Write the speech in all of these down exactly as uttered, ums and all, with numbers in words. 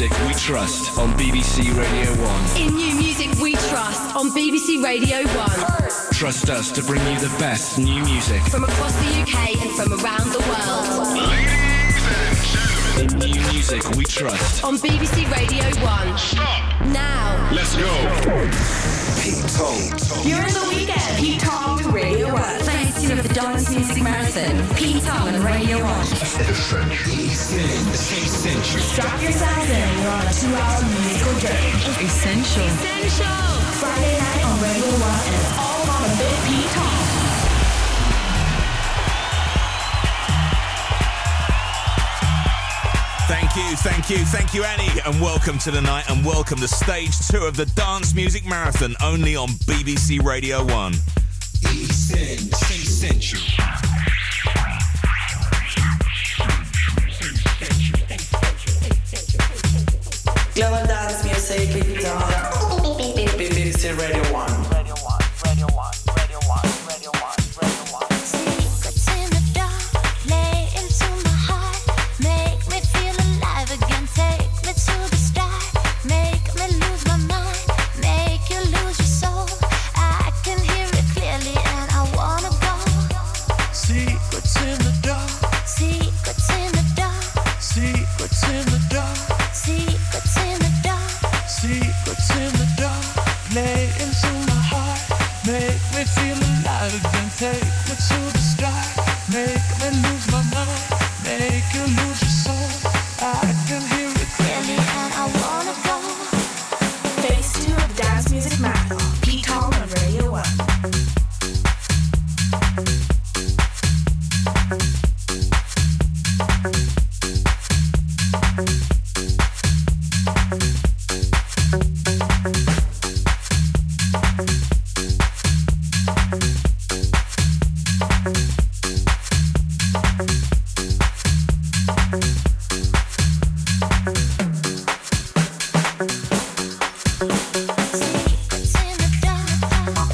music we trust on B B C Radio one. In new music we trust on B B C Radio one. Trust us to bring you the best new music from across the U K and from around the world. Ladies and gentlemen, in new music we trust on B B C Radio one. Stop! Now. Let's go! Pete Tong. You're in the weekend. Pete Tong with Radio one. Phase two of the Dance Music Marathon. Pete Tong and Radio one. Essential. Strap yourselves in. You're on a two-hour musical journey. Essential. Essential. Friday night on Radio one, and it's all on a bit Pete Tong. Thank you, thank you, thank you, Annie, and welcome to the night, and welcome to stage two of the Dance Music Marathon, only on B B C Radio one. Essential. Global dance music, Pete Tong. B B C Radio one. Radio one, Radio one, Radio one, Radio one, Radio one. Secrets in the dark, lay into my heart, make me feel alive again, take me to the start, make me lose my mind, make you lose your soul. I can hear it clearly and I wanna go. Secrets in the dark, Secrets in the dark, secrets in the dark, secrets in the dark, secrets in the dark. Play into my heart, make me feel alive again, take me to the start, make me lose my mind, make you lose your soul. I can hear it clearly and I wanna go. Phase two of the Dance Music Marathon. Pete Tong on Radio one. Secrets in the dark.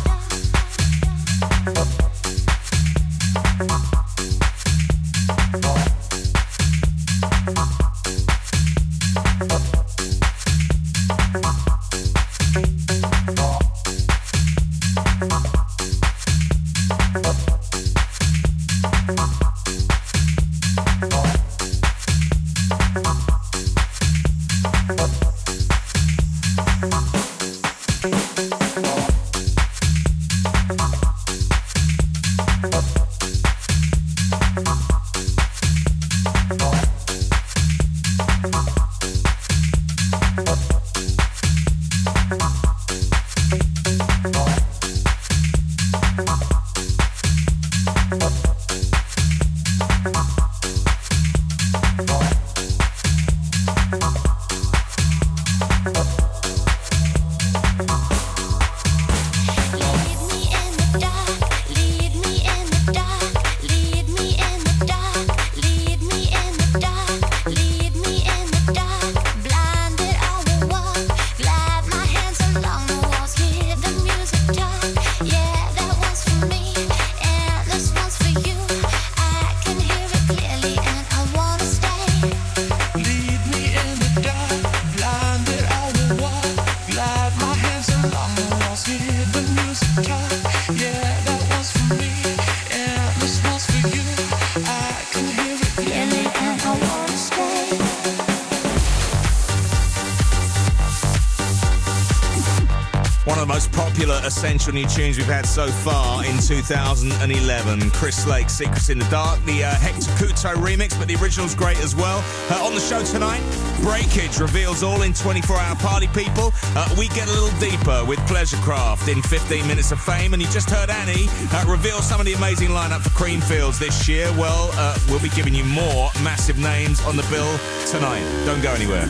Essential new tunes we've had so far in two thousand eleven. Chris Lake, Secrets in the Dark, the uh, Hector Couto remix, but the original's great as well. Uh, on the show tonight, Breakage reveals all in twenty-four hour Party People. Uh, we get a little deeper with Pleasurecraft in fifteen minutes of fame, and you just heard Annie uh, reveal some of the amazing lineup for Creamfields this year. Well, uh, we'll be giving you more massive names on the bill tonight. Don't go anywhere.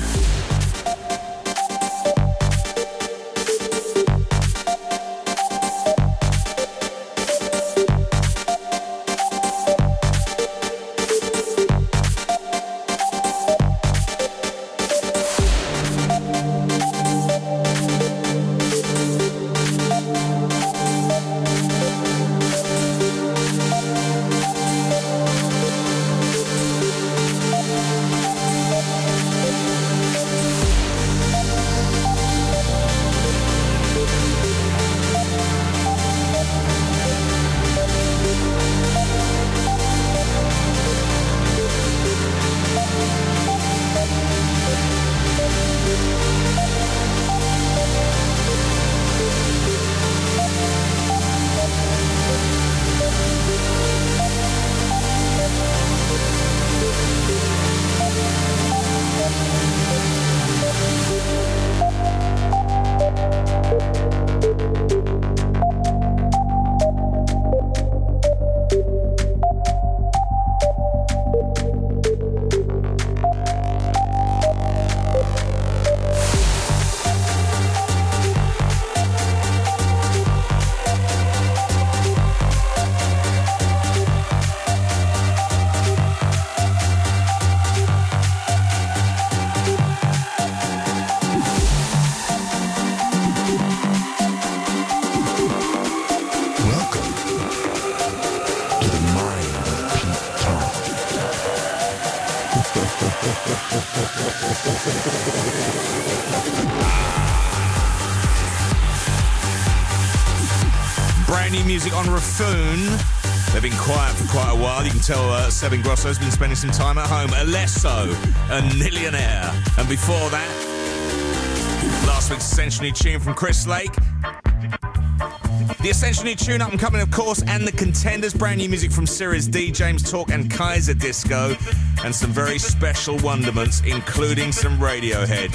Brand new music on Raffoon. They've been quiet for quite a while. You can tell uh, Seb Ingrosso's been spending some time at home. Alesso, a Millionaire. And before that, last week's Essential New Tune from Chris Lake. The Essential New Tune up and coming, of course, and the Contenders. Brand new music from Sirius D, James Talk and Kaiser Disco. And some very special wonderments, including some Radiohead.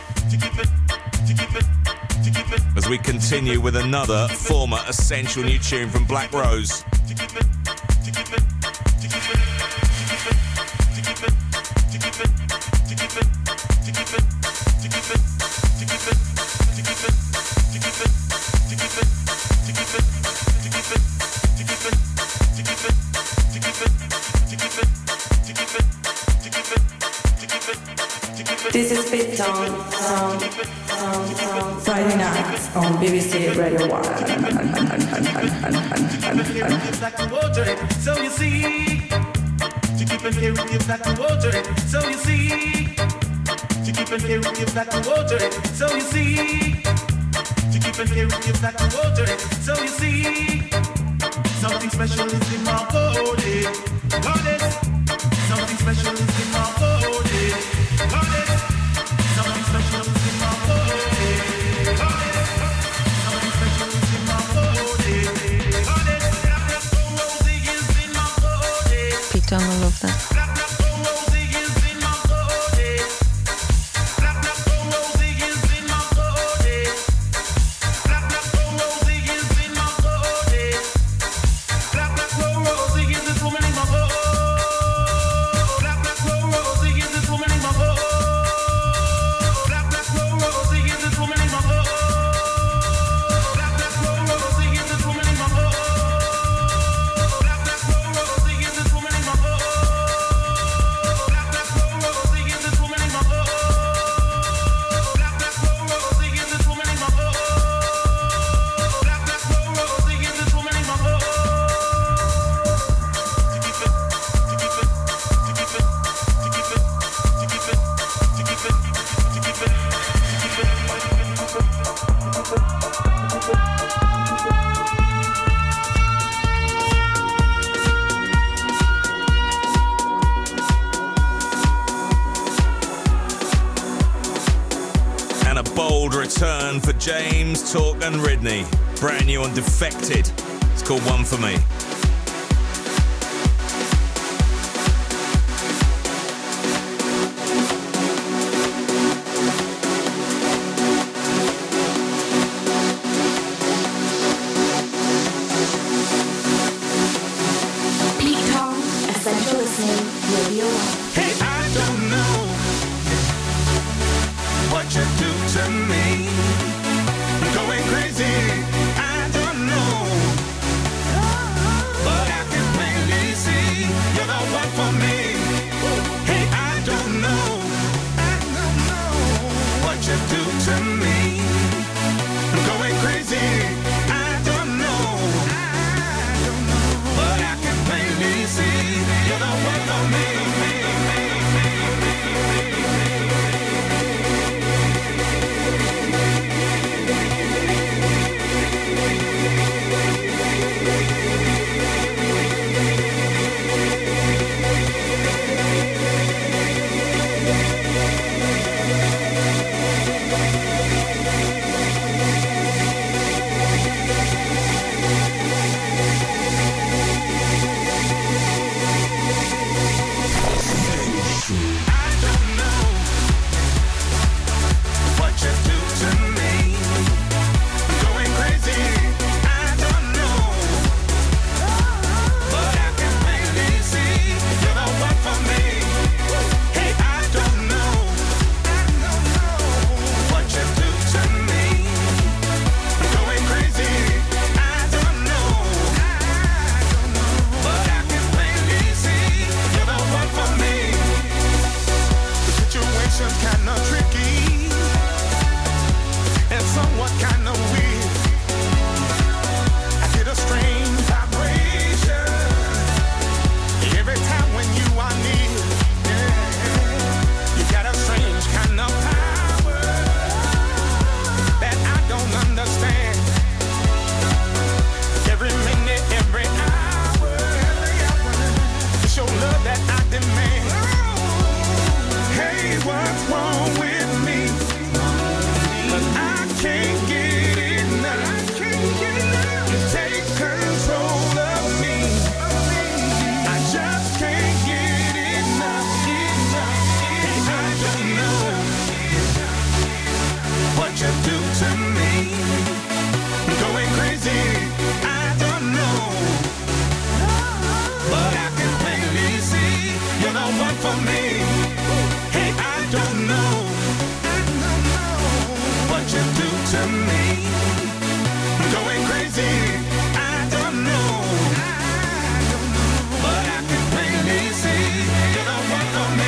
As we continue with another former Essential New Tune from Black Rose. This is Bit Down um, um, um, Friday night on B B C Radio one. Like the water, so you see, to keep and carry you like the water, so you see, to keep and carry you like the water, so you see, to keep and carry you like the water, so you see, something special is in my body, got it, something special is in my body, got it, something special is in my body, got it, something special is in my body, got it. Picked on all of that. Return for James, Talk and Ridney. Brand new on Defected. It's called One For Me. Pete Tong, Essential Listening, Radio one. Hey, I don't know what you do to me. I'm going crazy. I don't know, but I can plainly see you're the one for me. Hey, I don't know, I don't know what you do to me. I'm going crazy. I don't know, I don't know, but I can plainly see you're the one for me. one for me. Hey, I don't know what you do to me. I'm going crazy. I don't know, but I can plainly see you're the one for me.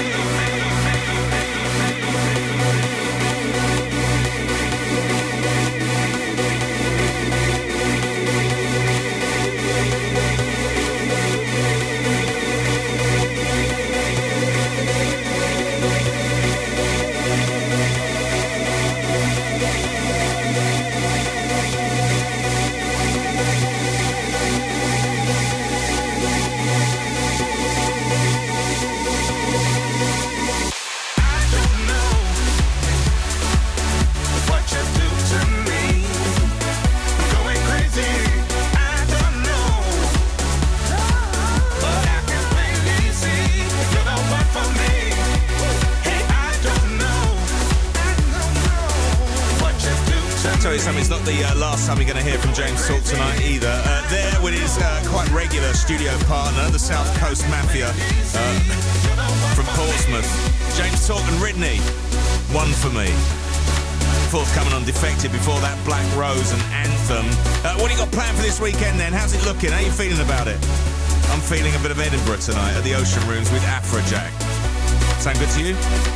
It's not the uh, last time you're going to hear from James Talk tonight either. Uh, there with his uh, quite regular studio partner, the South Coast Mafia uh, from Portsmouth. James Talk and Ridney, one for me. Forthcoming on Defected, before that Black Rose and Anthem. Uh, what do you got planned for this weekend then? How's it looking? How are you feeling about it? I'm feeling a bit of Edinburgh tonight at the Ocean Rooms with Afrojack. Sound good to you?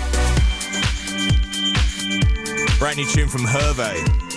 Brand new tune from Hervé.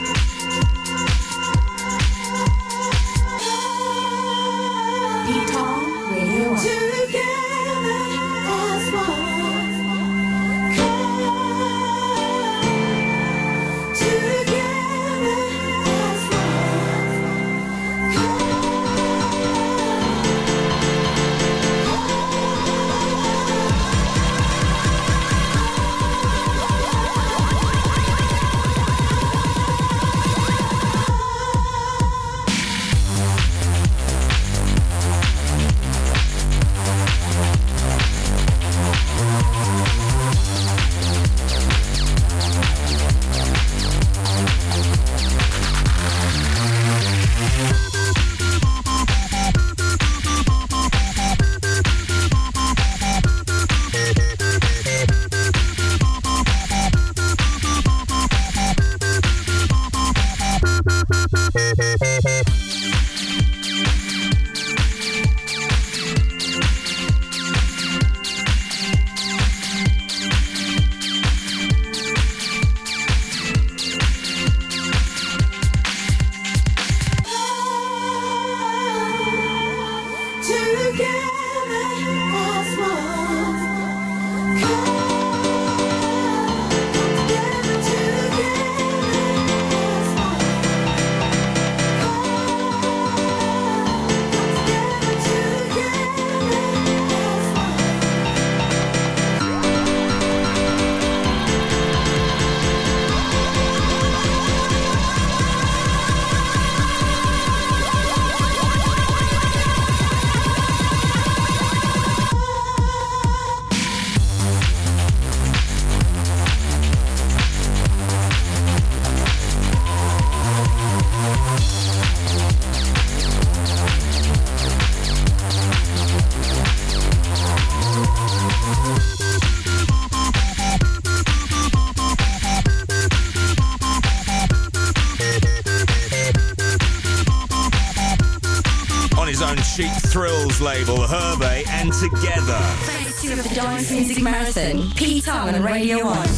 Cheap Thrills label, Hervé and Together. Phase two of the Dance Music Marathon, Pete Tong on Radio one.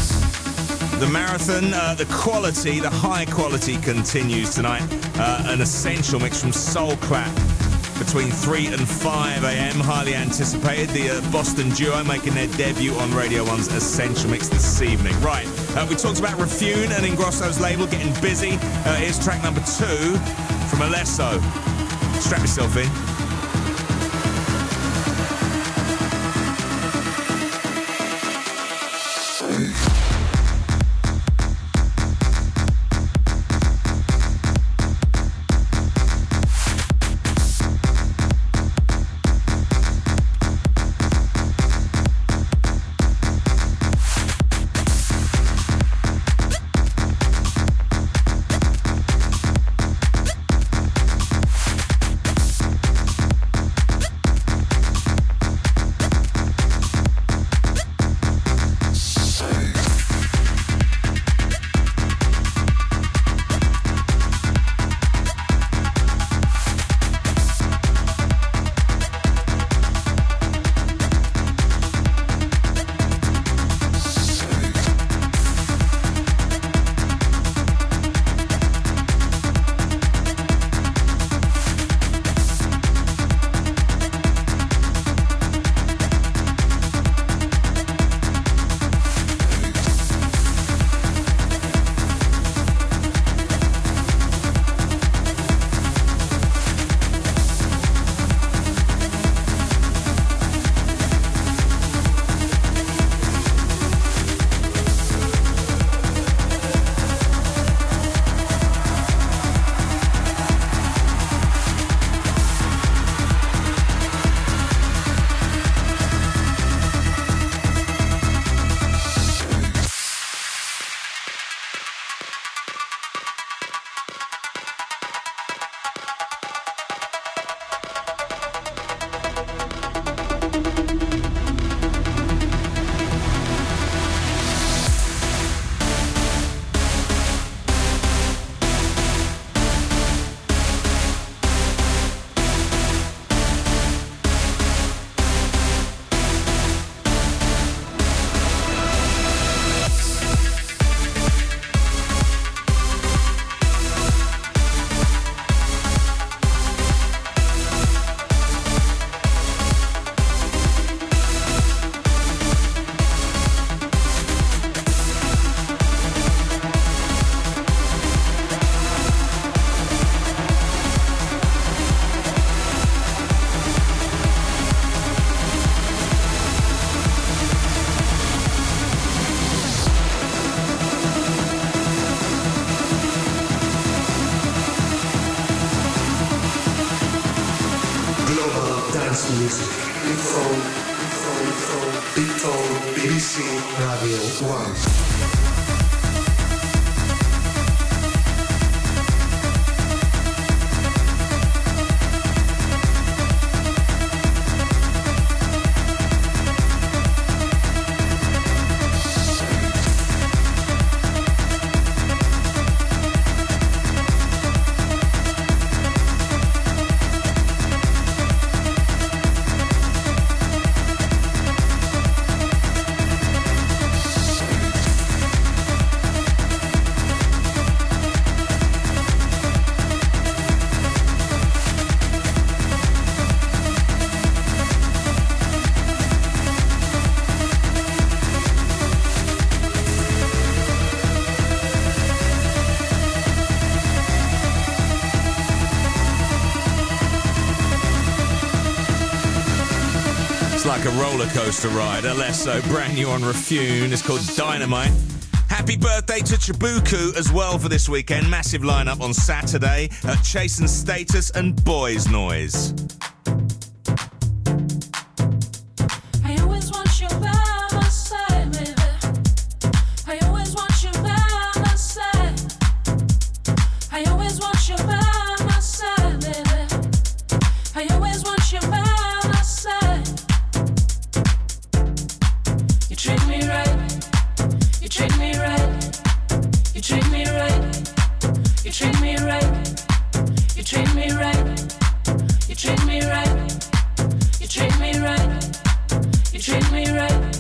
The marathon, uh, the quality, the high quality continues tonight. Uh, an essential mix from Soul Clap between three and five a.m. Highly anticipated. The uh, Boston duo making their debut on Radio one's Essential Mix this evening. Right, uh, we talked about Refune and Ingrosso's label getting busy. Uh, here's track number two from Alesso. Strap yourself in. music. Beatone, Beatone, Beatone, B B C Radio one. Like a roller coaster ride. Alesso, brand new on Refune. It's called Dynamite. Happy birthday to Chibuku as well for this weekend. Massive lineup on Saturday at Chase and Status and Boys Noise. I always want you by my side, baby. I always want you by my side. I always want you by my side, baby. I always want you by my side. You treat me right, you treat me right, you treat me right, you treat me right, you treat me right, you treat me right, you treat me right, you treat me right.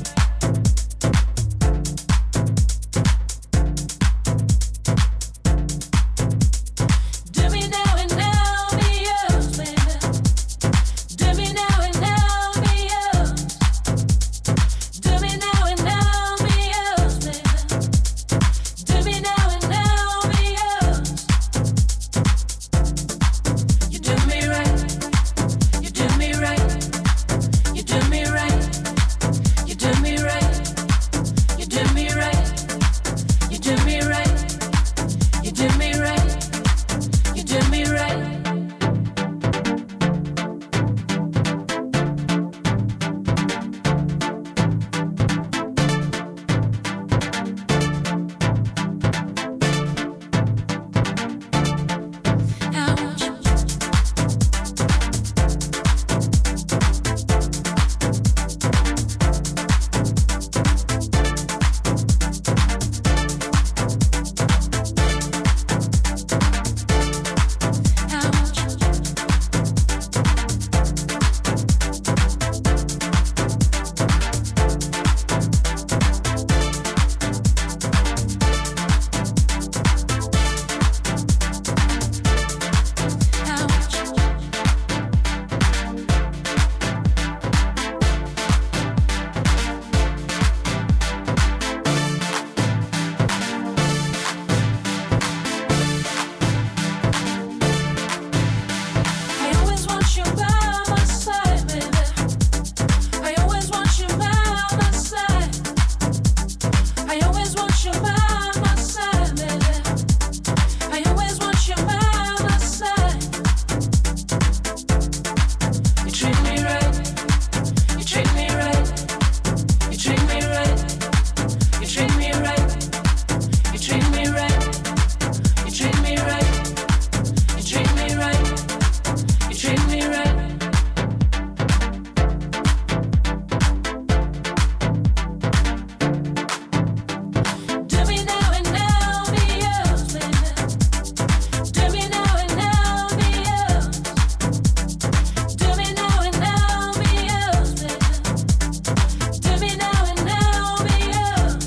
Do me now and now, be yours, baby. Do me now and now, be yours. Do me now and now, be yours, baby. Do me now and now, be yours. You do me right, you do me right, you do me right, you do me right, you do me right, you do me right, you do me right, you do me right. I want you. I want you. I want you. I always want you by my side, baby. I always want you by my side. I always want you by my side, baby. I always want you by my side. You treat me right, you treat me right, you treat me right, you treat me right, you treat me right, you treat me right, you treat me right, you treat me right. Do me now and now, be yours, baby. Do me now and now, be yours. Do me now and now, be yours, baby. Do me now and now, be yours.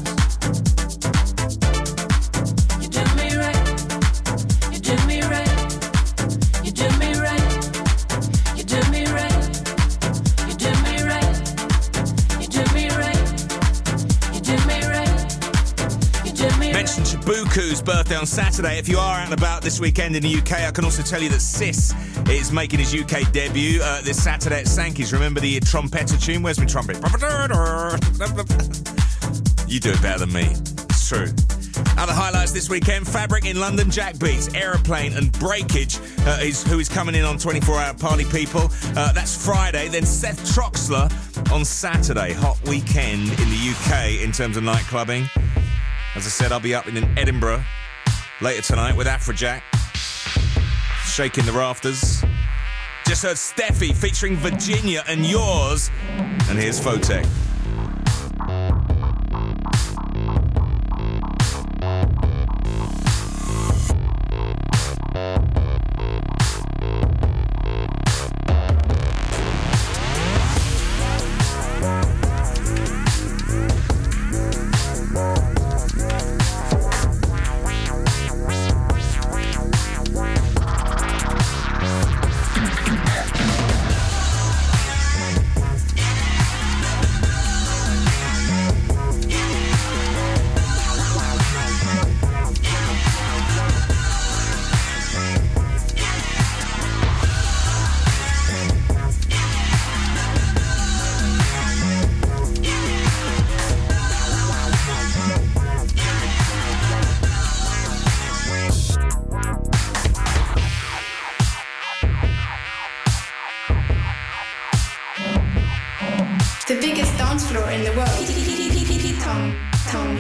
You do me right, you do me right, you do me right, you do me right, you do me right, you do me right, you do me right, you do me right. Mentioned Chibuku's birthday on Saturday. If you are out and about this weekend in the U K, I can also tell you that Sis is making his U K debut uh, this Saturday at Sankey's. Remember the trumpeter tune? Where's my trumpet? You do it better than me. It's true. Other highlights this weekend: Fabric in London, Jack Beats, Aeroplane and Breakage, uh, is who is coming in on twenty-four hour Party People. Uh, that's Friday. Then Seth Troxler on Saturday. Hot weekend in the U K in terms of night clubbing. As I said, I'll be up in Edinburgh later tonight with Afrojack, shaking the rafters. Just heard Steffi featuring Virginia and Yours. And here's Photek. The biggest dance floor in the world. Tom, Tom.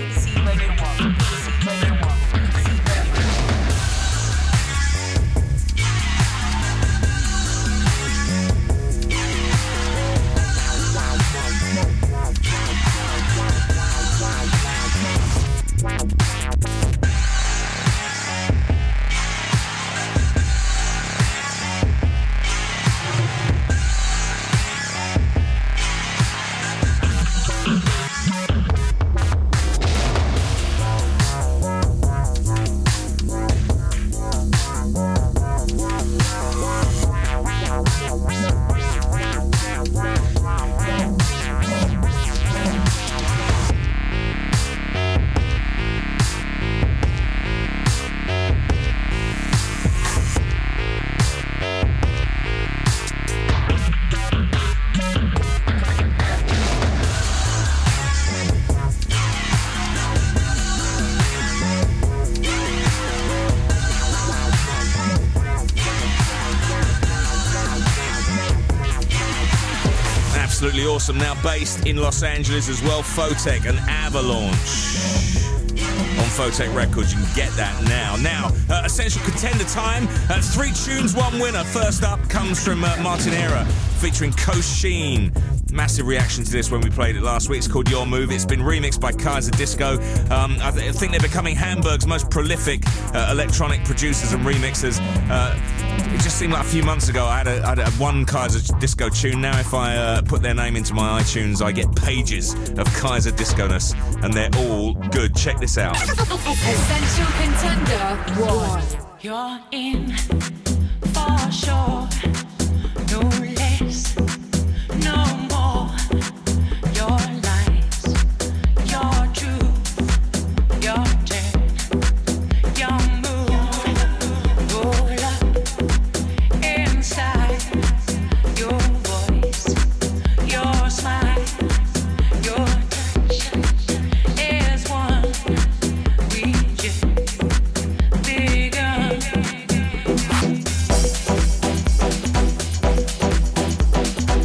Absolutely awesome. Now based in Los Angeles as well, Photek and Avalanche on Photek Records. You can get that now. Now, uh, Essential Contender time. Uh, three tunes, one winner. First up comes from uh, Martinera featuring Kosheen. Massive reaction to this when we played it last week. It's called Your Move. It's been remixed by Kaiser Disco. Um, I, th- I think they're becoming Hamburg's most prolific uh, electronic producers and remixers. Uh, it just seemed like a few months ago I had, a, I had a one Kaiser Disco tune. Now if I uh, put their name into my iTunes, I get pages of Kaiser Disco-ness, and they're all good. Check this out. Essential Contender one. You're in for sure. No less, no more. Your lies, your truth, your turn, your move. Roll up inside. Your voice, your smile, your touch is one. We just begun.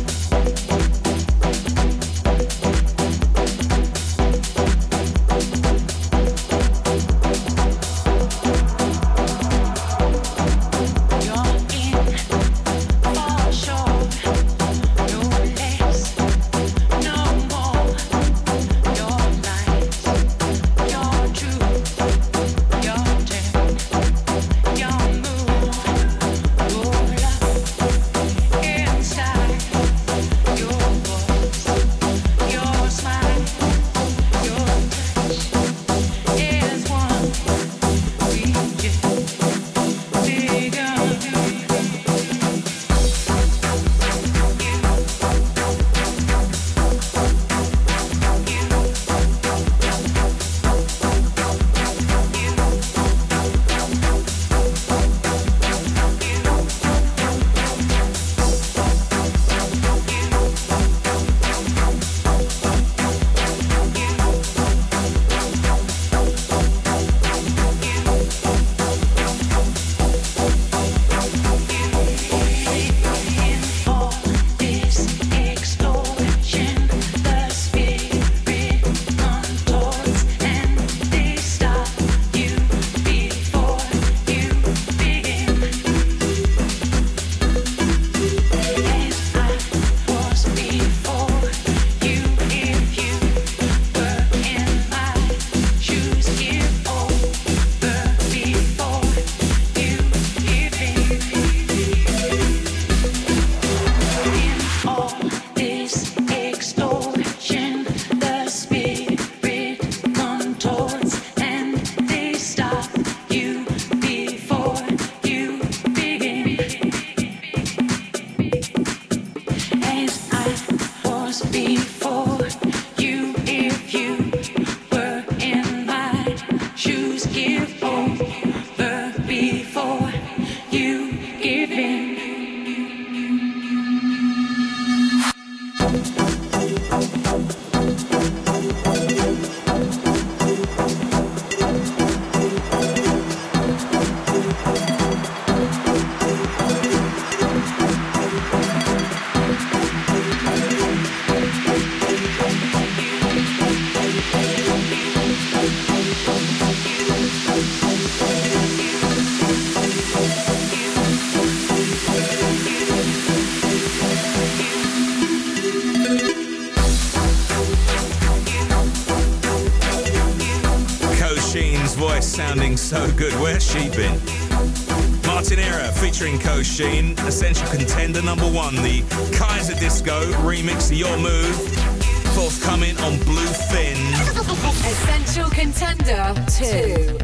voice sounding so good. Where's she been? Martinera featuring Ko Sheen, Essential Contender number one, the Kaiser Disco remix of Your Move, forthcoming on Bluefin. Essential Contender two.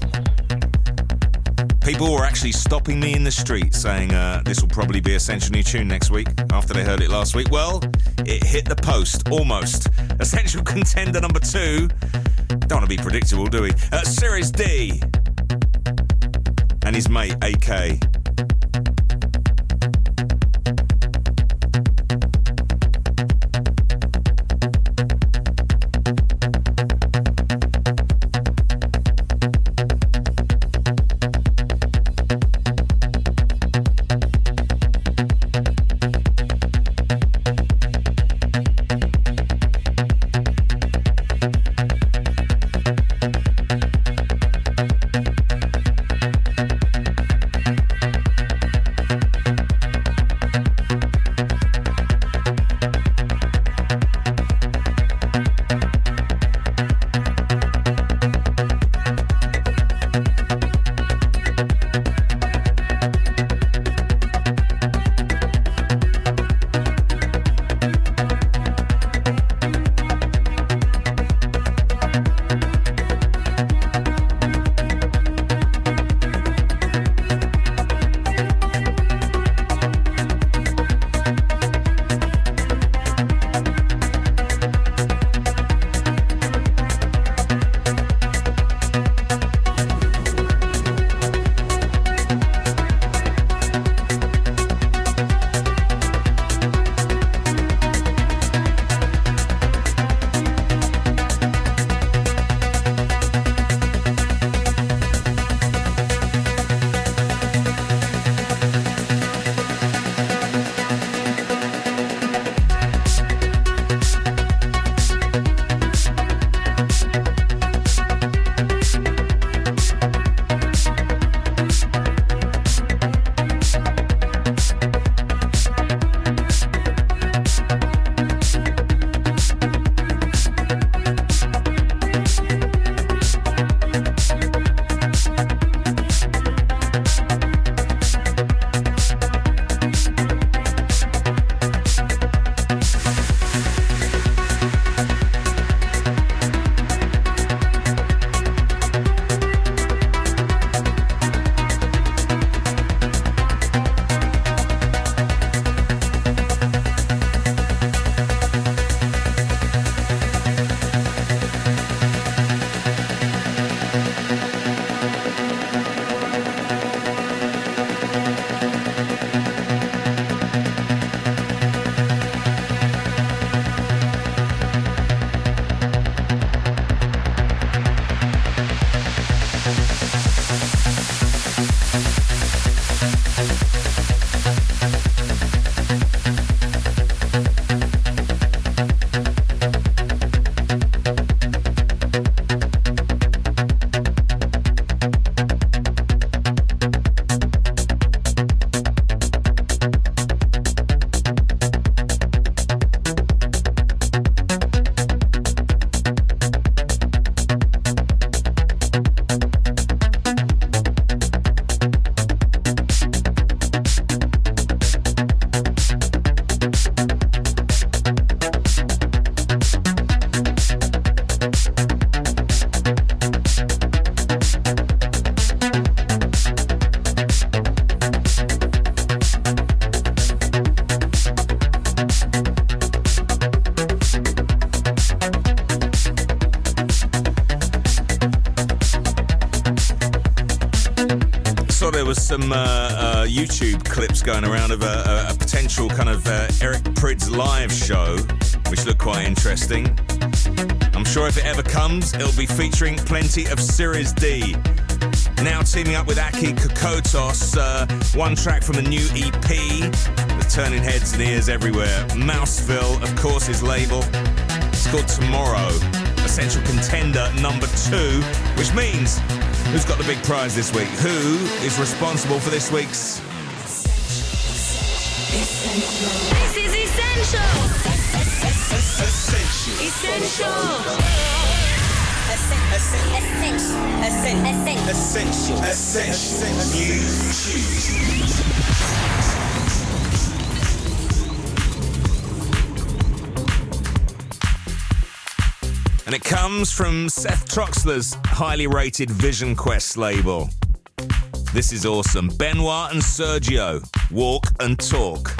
People were actually stopping me in the street saying uh, this will probably be Essential New Tune next week after they heard it last week. Well, it hit the post, almost. Essential Contender number two. Don't want to be predictable, do we? Uh, Series D and his mate A K. was some uh, uh, YouTube clips going around of a, a, a potential kind of uh, Eric Prydz live show, which looked quite interesting. I'm sure if it ever comes, it'll be featuring plenty of Series D. Now teaming up with Aki Kokotos, uh, one track from a new E P that's turning heads and ears everywhere. Mouseville, of course, his label. It's called Tomorrow. Essential Contender number two, which means who's got the big prize this week? Who is responsible for this week's... This is Essential. Essential. Essential. Essential. Essential. New tunes. And it comes from Seth Troxler's highly rated Vision Quest label. This is awesome. Benoit and Sergio, Walk and Talk.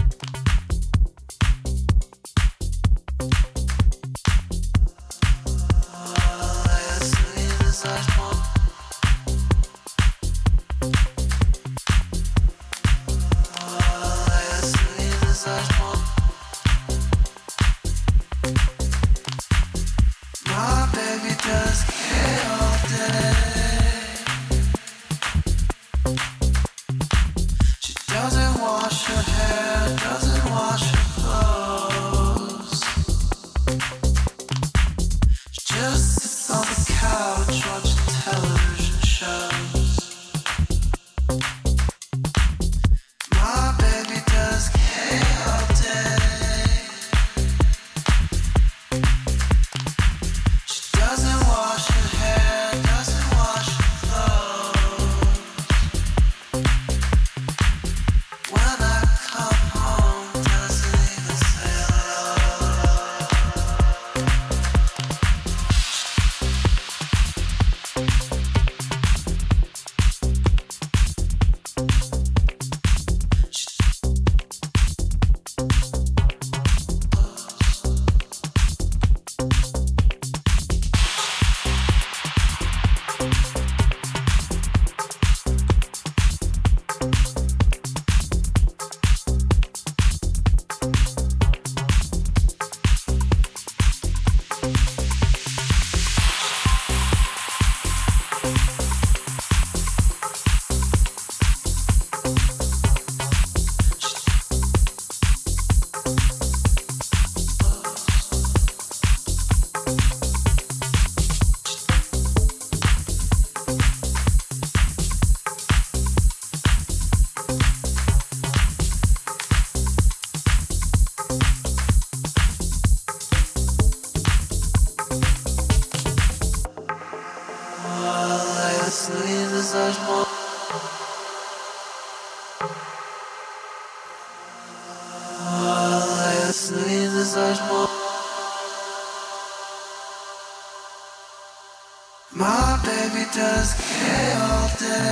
My baby does K all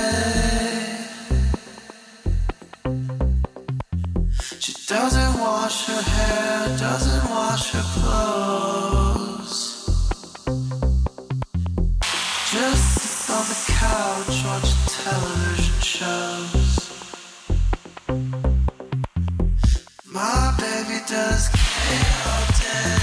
day. She doesn't wash her hair, doesn't wash her clothes. Just sits on the couch watching television shows. My baby does K all day.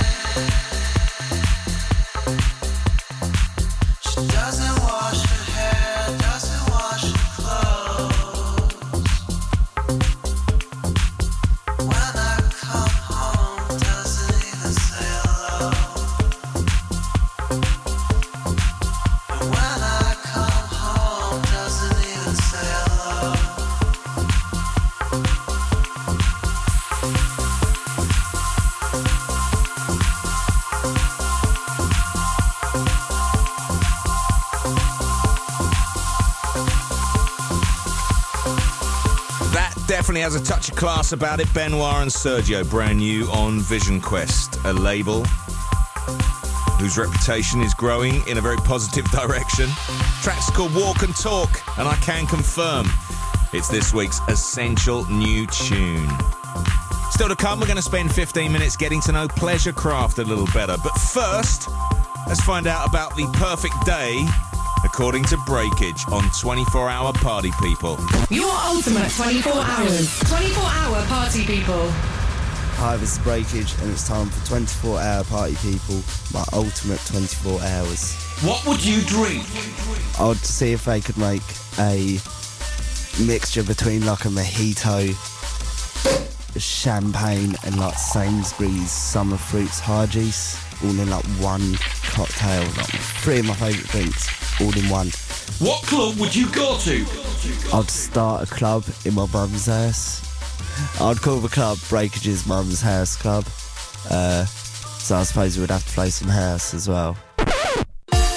Definitely has a touch of class about it. Benoit and Sergio, brand new on Vision Quest, a label whose reputation is growing in a very positive direction. Track's called Walk and Talk, and I can confirm it's this week's essential new tune. Still to come, we're going to spend fifteen minutes getting to know Pleasure Craft a little better. But first, let's find out about the perfect day according to Breakage on twenty-four hour Party People. Your ultimate twenty-four hours. twenty-four hour Party People. Hi, this is Breakage, and it's time for twenty-four hour Party People, my ultimate twenty-four hours. What would you drink? I would see if they could make a mixture between like a mojito, champagne, and like Sainsbury's summer fruits hard juice, all in like one cocktail. Like three of my favourite drinks, all in one. What club would you go to? I'd start a club in my mum's house. I'd call the club Breakage's Mum's House Club. Uh, so I suppose we would have to play some house as well.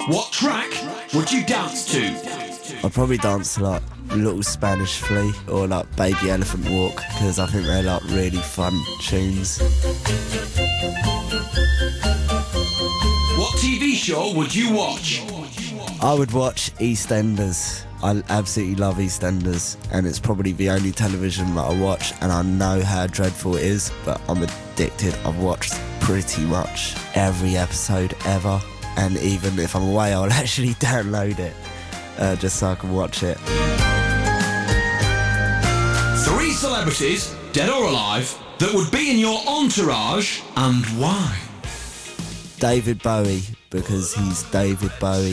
What track would you dance to? I'd probably dance to like Little Spanish Flea or like Baby Elephant Walk, because I think they're like really fun tunes. What T V show would you watch? I would watch EastEnders. I absolutely love EastEnders, and it's probably the only television that I watch, and I know how dreadful it is, but I'm addicted. I've watched pretty much every episode ever, and even if I'm away, I'll actually download it uh, just so I can watch it. Three celebrities, dead or alive, that would be in your entourage, and why? David Bowie, because he's David Bowie.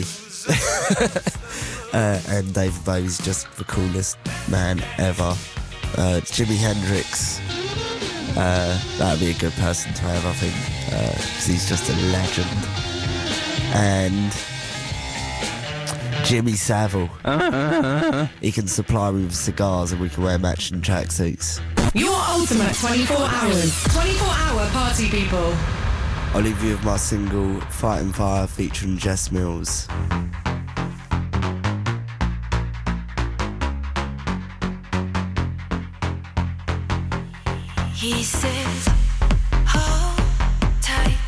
uh, and David Bowie's just the coolest man ever. Uh, Jimi Hendrix, uh, that would be a good person to have, I think, because uh, he's just a legend. And Jimmy Savile. He can supply me with cigars and we can wear matching tracksuits. Your ultimate twenty-four hours. twenty-four hour party people. I'll leave you with my single Fighting Fire featuring Jess Mills. He says, hold tight,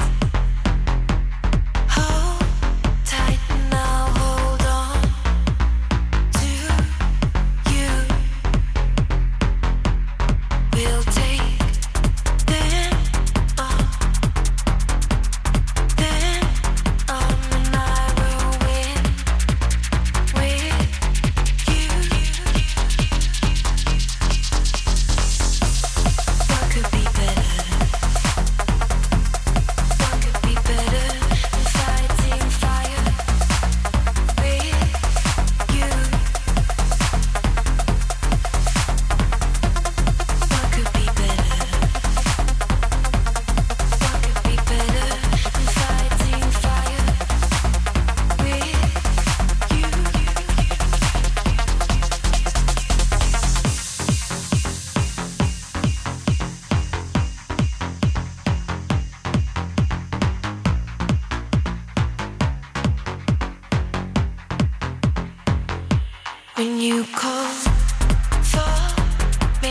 hold tight, now hold on to you. We'll take them on, them on, and I will win with you. What could be better? What could be better than fighting fire with you? What could be better? What could be better than fighting fire with you? When you call for me,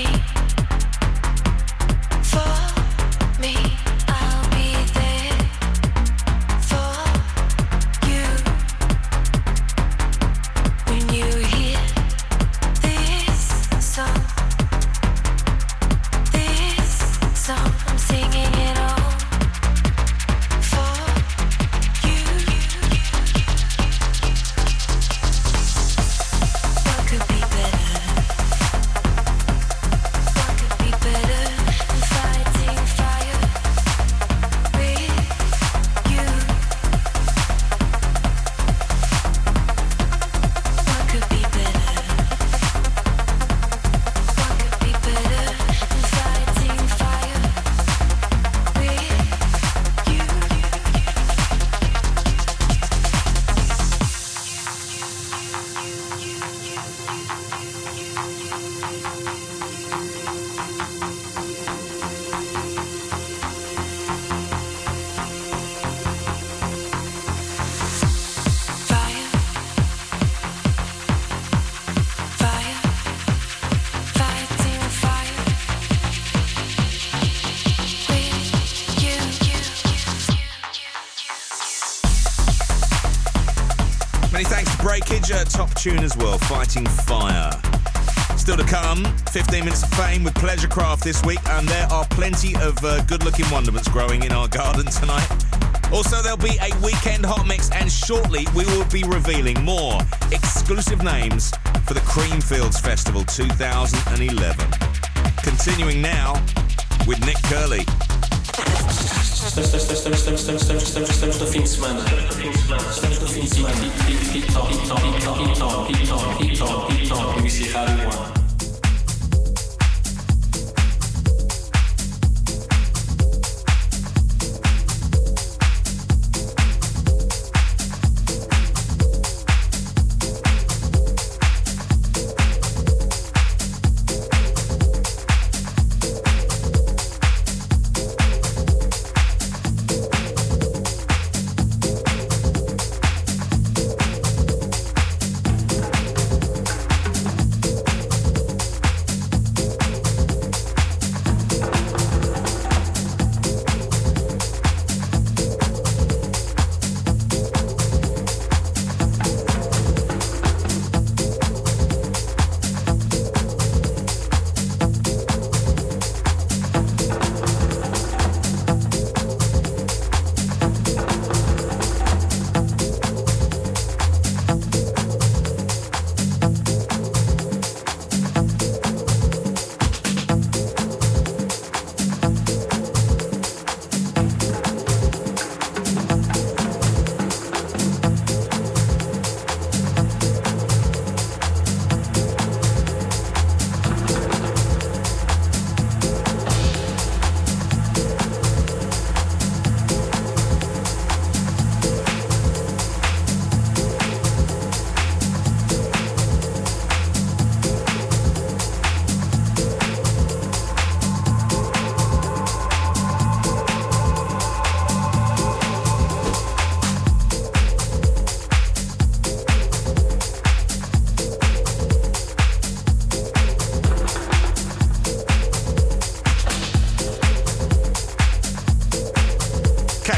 for me, I'll be there for you. When you hear this song, this song, I'm singing it all for you. What could be better? What could be better than fighting fire with you? What could be better? What could be better than fighting fire with you? Fire, fire, fighting fire with you. Many thanks to Breakage, uh, top tune as well, Fighting Fire. Still to come, fifteen minutes of fame with Pleasure Craft this week, and there are plenty of uh, good-looking wonderments growing in our garden tonight. Also, there'll be a weekend hot mix, and shortly we will be revealing more exclusive names for the Creamfields Festival two thousand eleven. Continuing now with Nick Curley. Estamos no fim de semana. Estamos no fim de semana. Hit on, hit on, hit on, hit on, hit on, hit on, hit on. B B C Rádio um.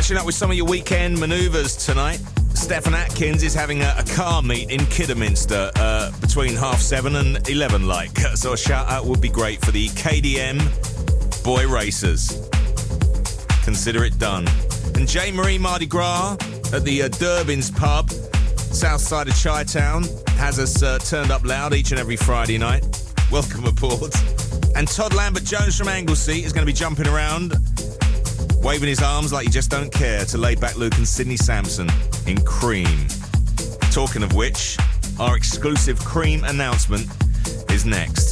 Catching up with some of your weekend manoeuvres tonight. Stefan Atkins is having a, a car meet in Kidderminster uh, between half seven and eleven, like. So a shout out would be great for the K D M boy racers. Consider it done. And J. Marie Mardi Gras at the uh, Durbin's pub, south side of Chi-Town, has us uh, turned up loud each and every Friday night. Welcome aboard. And Todd Lambert-Jones from Anglesey is going to be jumping around, waving his arms like you just don't care to Laid Back Luke and Sydney Sampson in Cream. Talking of which, our exclusive Cream announcement is next.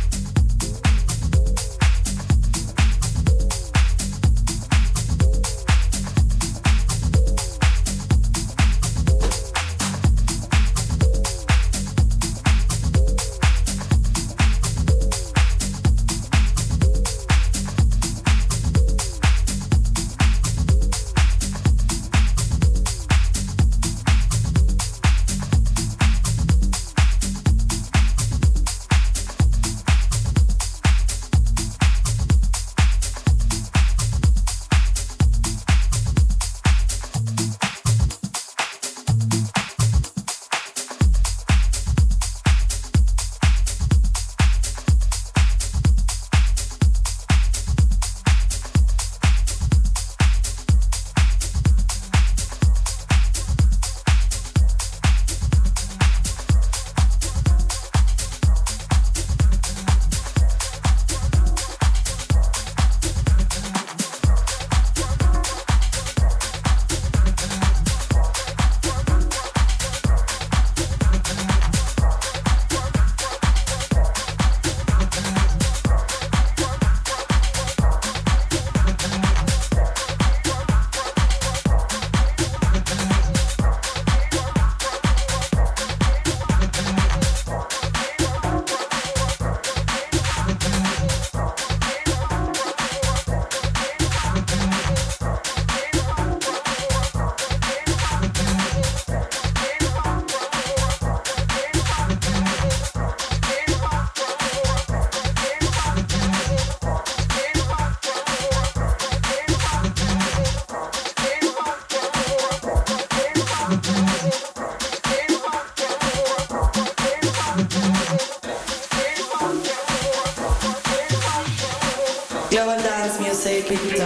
Global dance music, keep it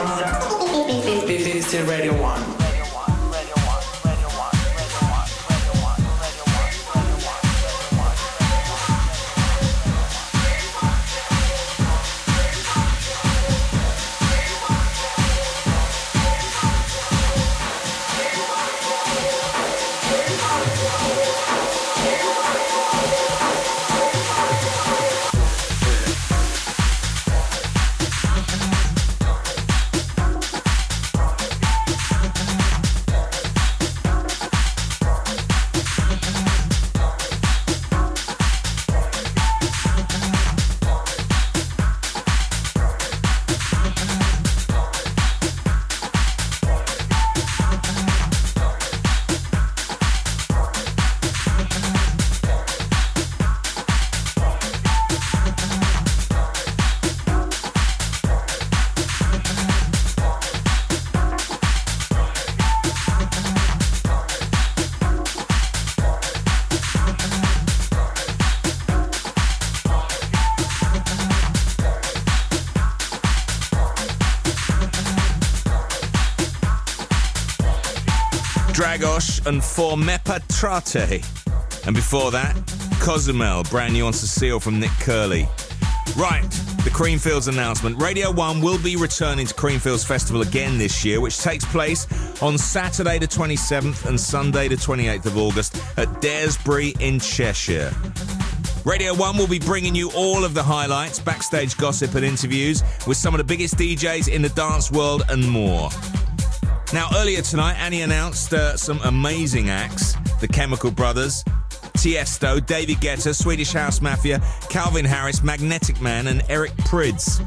on. B B C Radio one. Dragos and Formepa Trate. And before that, Cozumel, brand new on Cecile from Nick Curley. Right, the Creamfields announcement. Radio one will be returning to Creamfields Festival again this year, which takes place on Saturday the twenty-seventh and Sunday the twenty-eighth of August at Daresbury in Cheshire. Radio one will be bringing you all of the highlights, backstage gossip and interviews with some of the biggest D Js in the dance world and more. Now, earlier tonight, Annie announced uh, some amazing acts. The Chemical Brothers, Tiesto, David Guetta, Swedish House Mafia, Calvin Harris, Magnetic Man and Eric Prydz.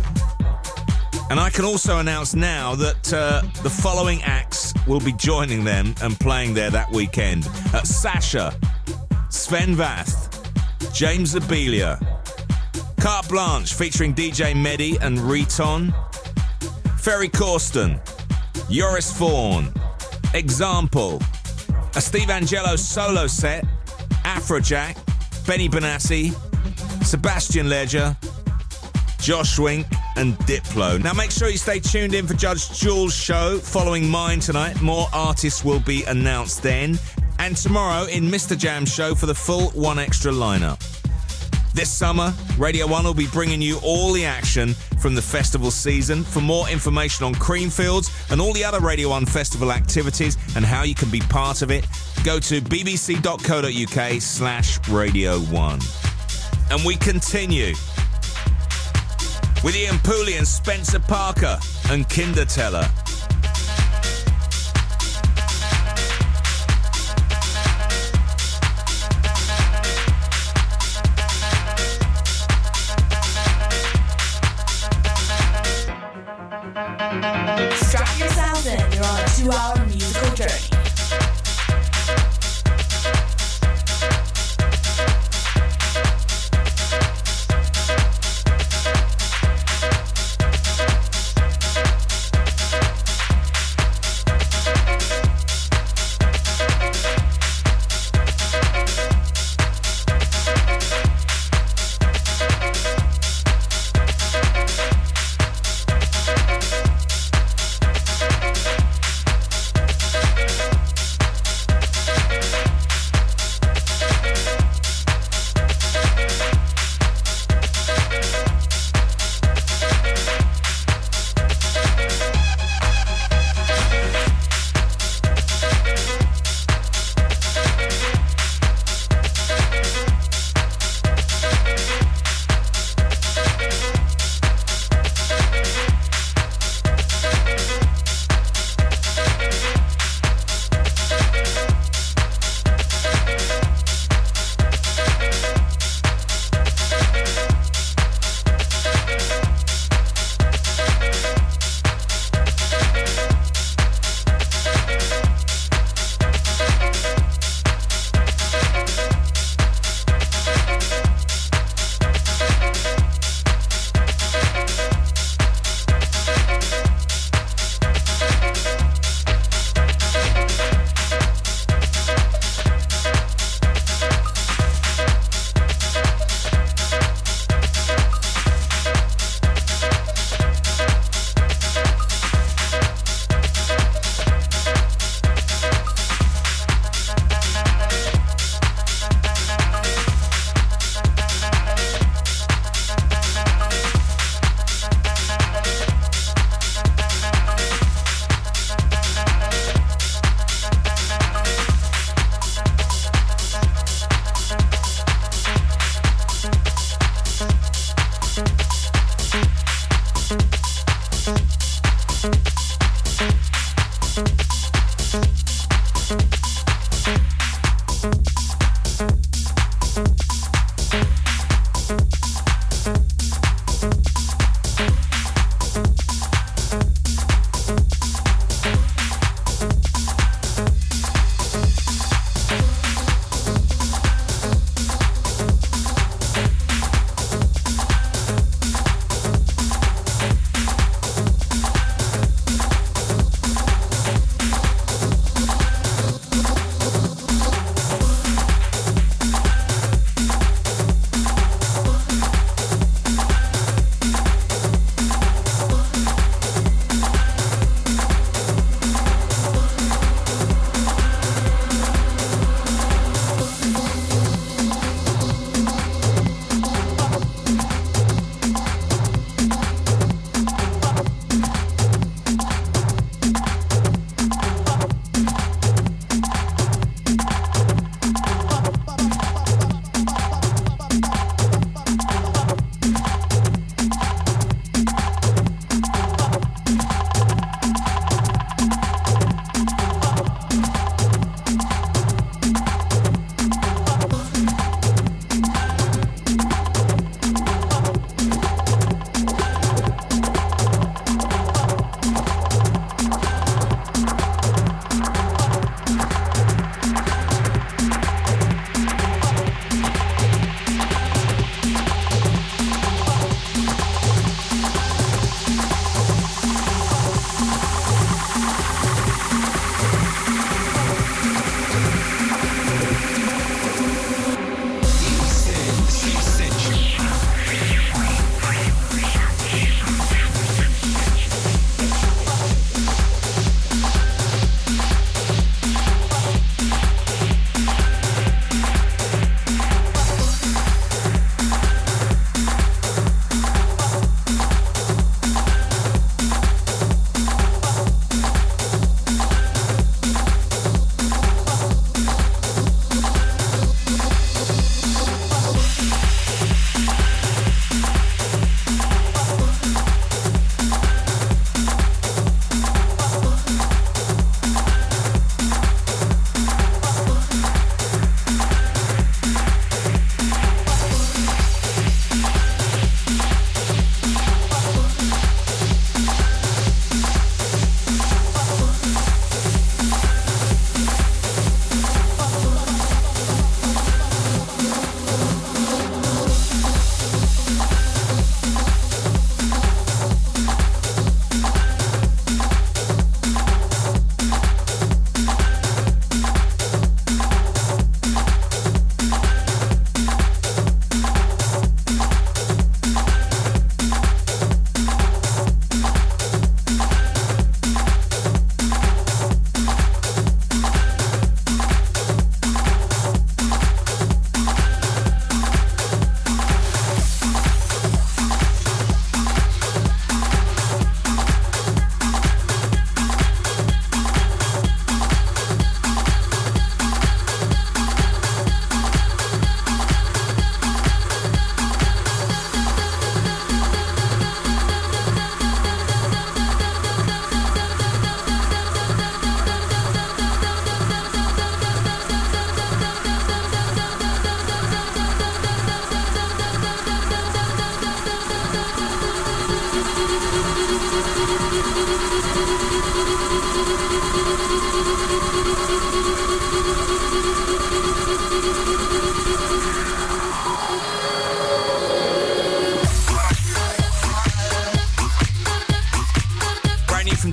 And I can also announce now that uh, the following acts will be joining them and playing there that weekend. Uh, Sasha, Sven Vath, James Abelia, Carte Blanche featuring D J Mehdi and Riton, Ferry Corsten, Joris Vaughan, Example, a Steve Angello solo set, Afrojack, Benny Benassi, Sebastian Ledger, Josh Wink and Diplo. Now make sure you stay tuned in for Judge Jules' show following mine tonight. More artists will be announced then. And tomorrow in Mister Jam's show for the full One Extra lineup. This summer, Radio one will be bringing you all the action from the festival season. For more information on Creamfields and all the other Radio one festival activities and how you can be part of it, go to bbc.co.uk slash Radio one. And we continue with Ian Pooley and Spencer Parker and Kinderteller. Strap yourselves in, you're on a two-hour musical journey.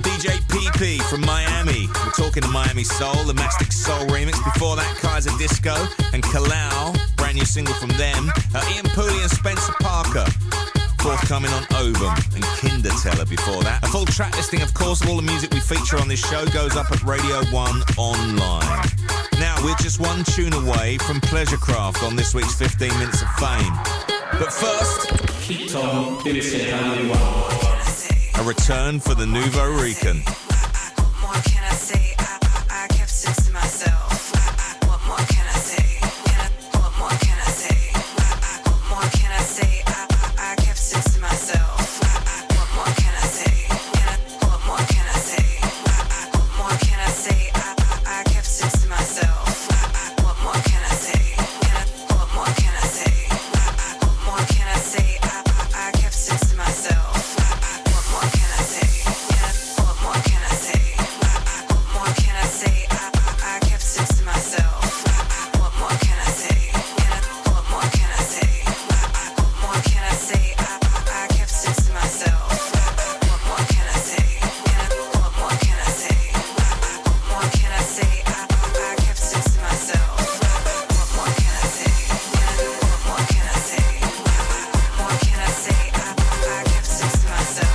D J P P from Miami. We're talking to Miami Soul, the Mastic Soul remix. Before that, Kaiser Disco and Kalau, brand new single from them. Uh, Ian Pooley and Spencer Parker, forthcoming on Ovum, and Kinderteller before that. A full track listing, of course, of all the music we feature on this show goes up at Radio one Online. Now, we're just one tune away from Pleasurecraft on this week's fifteen minutes of Fame. But first, a return for the Nouveau Rican. What more can I say? I, I, I kept six to myself. What more can I say? What more can I say? What more can I say? I, I, I kept six to myself. What more can I say? What more can I say? What more can I say? I, I, I kept six to myself. What more can I say? What more can I say? What more can I say? I, I, I kept six to myself. What more can I say? What more can I say? What more can I say? I, I kept six to myself. What more can I say? What more can I say? What more can I say? I, I kept six to myself. What more can I say? What more can I say? What more can I say? I, I kept six to myself. What more can I say? What more can I say? What more can I say? I, I kept six to myself.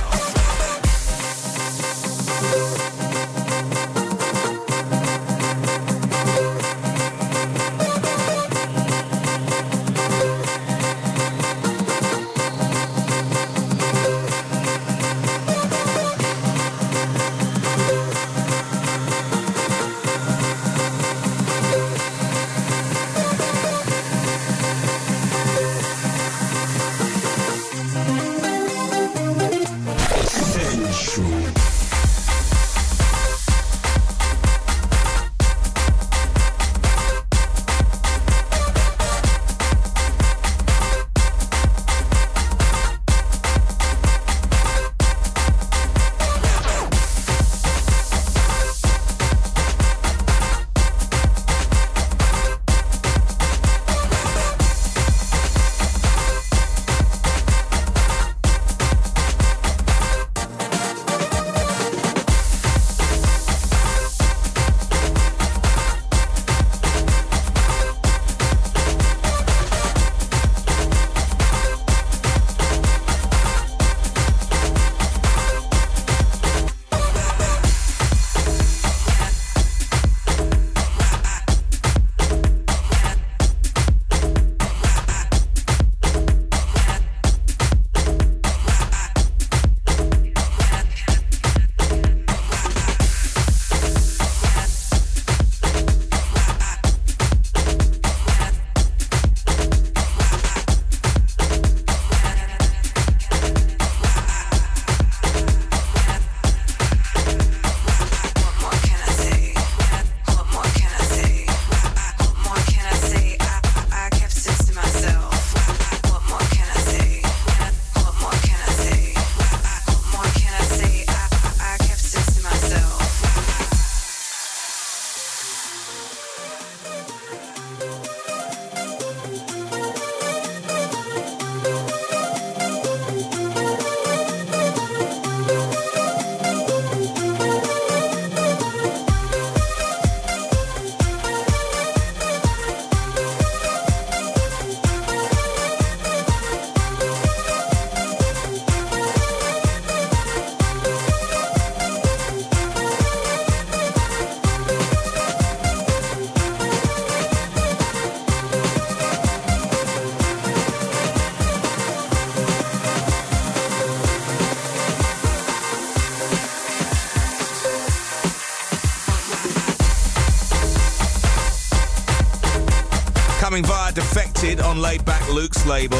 Coming via Defected on Laid Back Luke's label,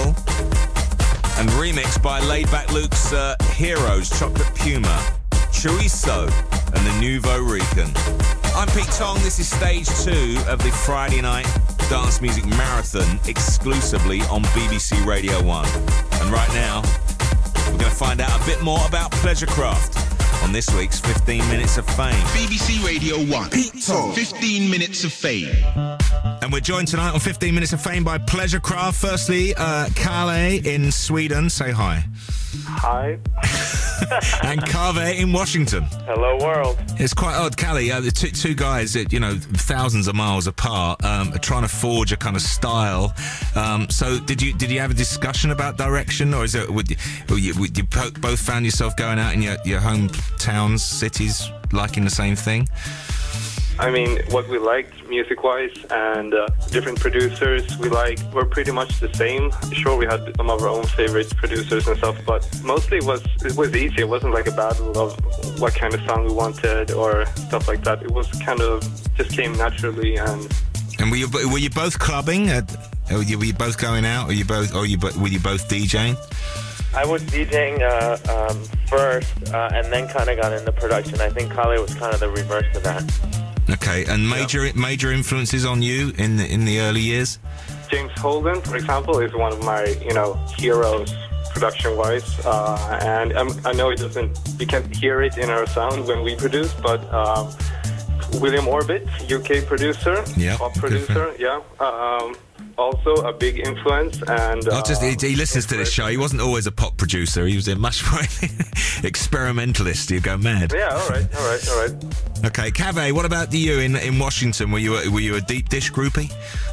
and remixed by Laid Back Luke's uh, Heroes, Chocolate Puma, Chorizo, and the Nouveau Rican. I'm Pete Tong. This is stage two of the Friday night dance music marathon exclusively on B B C Radio one. And right now, we're going to find out a bit more about Pleasurecraft on this week's fifteen minutes of Fame. B B C Radio one. Pete Tong. fifteen minutes of Fame. And we're joined tonight on fifteen minutes of Fame by Pleasurecraft. Firstly, uh, Kalle in Sweden. Say hi. Hi. And Kaveh in Washington. Hello, world. It's quite odd, Callie. Uh, the two, two guys, that, you know, thousands of miles apart, um, are trying to forge a kind of style. Um, so, did you did you have a discussion about direction, or is it would you, would you, would you po- both found yourself going out in your your hometowns, cities, liking the same thing? I mean, what we liked music-wise and uh, different producers we like were pretty much the same. Sure, we had some of our own favorite producers and stuff, but mostly it was it was easy. It wasn't like a battle of what kind of sound we wanted or stuff like that. It was kind of just came naturally. And and were you were you both clubbing? Uh, were, you, were you both going out? Or you both? Or you were you both DJing? I was DJing uh, um, first, uh, and then kind of got into production. I think Kali was kind of the reverse of that. Okay, and major yeah. major influences on you in the, in the early years? James Holden, for example, is one of my, you know, heroes production-wise. Uh, and um, I know it doesn't, you can't hear it in our sound when we produce, but um, William Orbit, U K producer, yeah, pop producer, yeah. Um, also a big influence. And uh, just, he, he listens to this show. He wasn't always a pop producer. He was a much more experimentalist. You go mad. Yeah, all right, all right, all right. Okay, Kaveh, what about you in in Washington? Were you a, were you a deep dish groupie?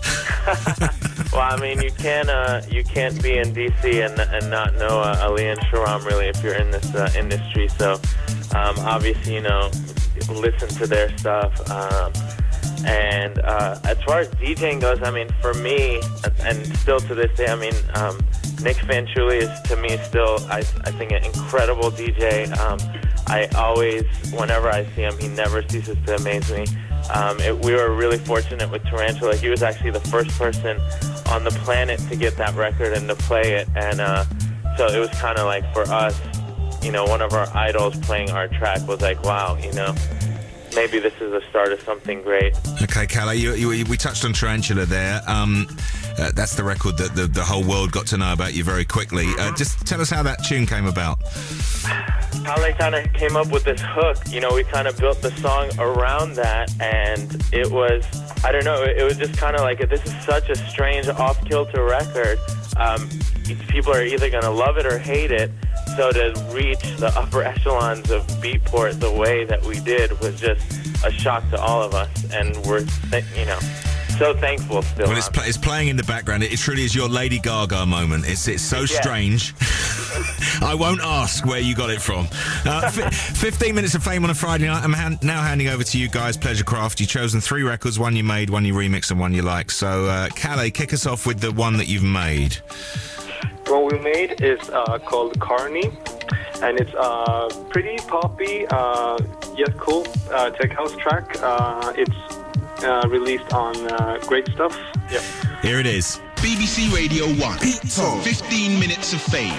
Well, I mean, you can't uh, you can't be in D C and and not know uh, Ali and Sharam really if you're in this uh, industry. So um, obviously, you know, listen to their stuff. Um, and uh, as far as DJing goes, I mean, for me, and still to this day, I mean, um, Nick Fanciulli is to me still, I I think, an incredible D J. Um, I always, whenever I see him, he never ceases to amaze me. Um, it, we were really fortunate with Tarantula. He was actually the first person on the planet to get that record and to play it. And uh, so it was kind of like for us, you know, one of our idols playing our track was like, wow, you know, maybe this is the start of something great. Okay, Callie, you, you, we touched on Tarantula there. Um, uh, that's the record that the, the whole world got to know about you very quickly. Uh, just tell us how that tune came about. Callie kind of came up with this hook. You know, we kind of built the song around that, and it was, I don't know, it was just kind of like, this is such a strange off-kilter record. Um, people are either going to love it or hate it. So to reach the upper echelons of Beatport the way that we did was just a shock to all of us, and we're, you know, so thankful still. Well, it's, pl- it's playing in the background. It truly is your Lady Gaga moment. It's it's so yeah. strange. I won't ask where you got it from. Uh, f- fifteen minutes of fame on a Friday night. I'm hand- now handing over to you guys, Pleasurecraft. You've chosen three records, one you made, one you remixed, and one you like. So, uh, Callie, kick us off with the one that you've made. What we made is uh, called Carney, and it's uh, pretty poppy, uh, yet cool uh, tech house track. Uh, it's uh, released on uh, Great Stuff. Yep. Here it is. B B C Radio one. fifteen minutes of fame.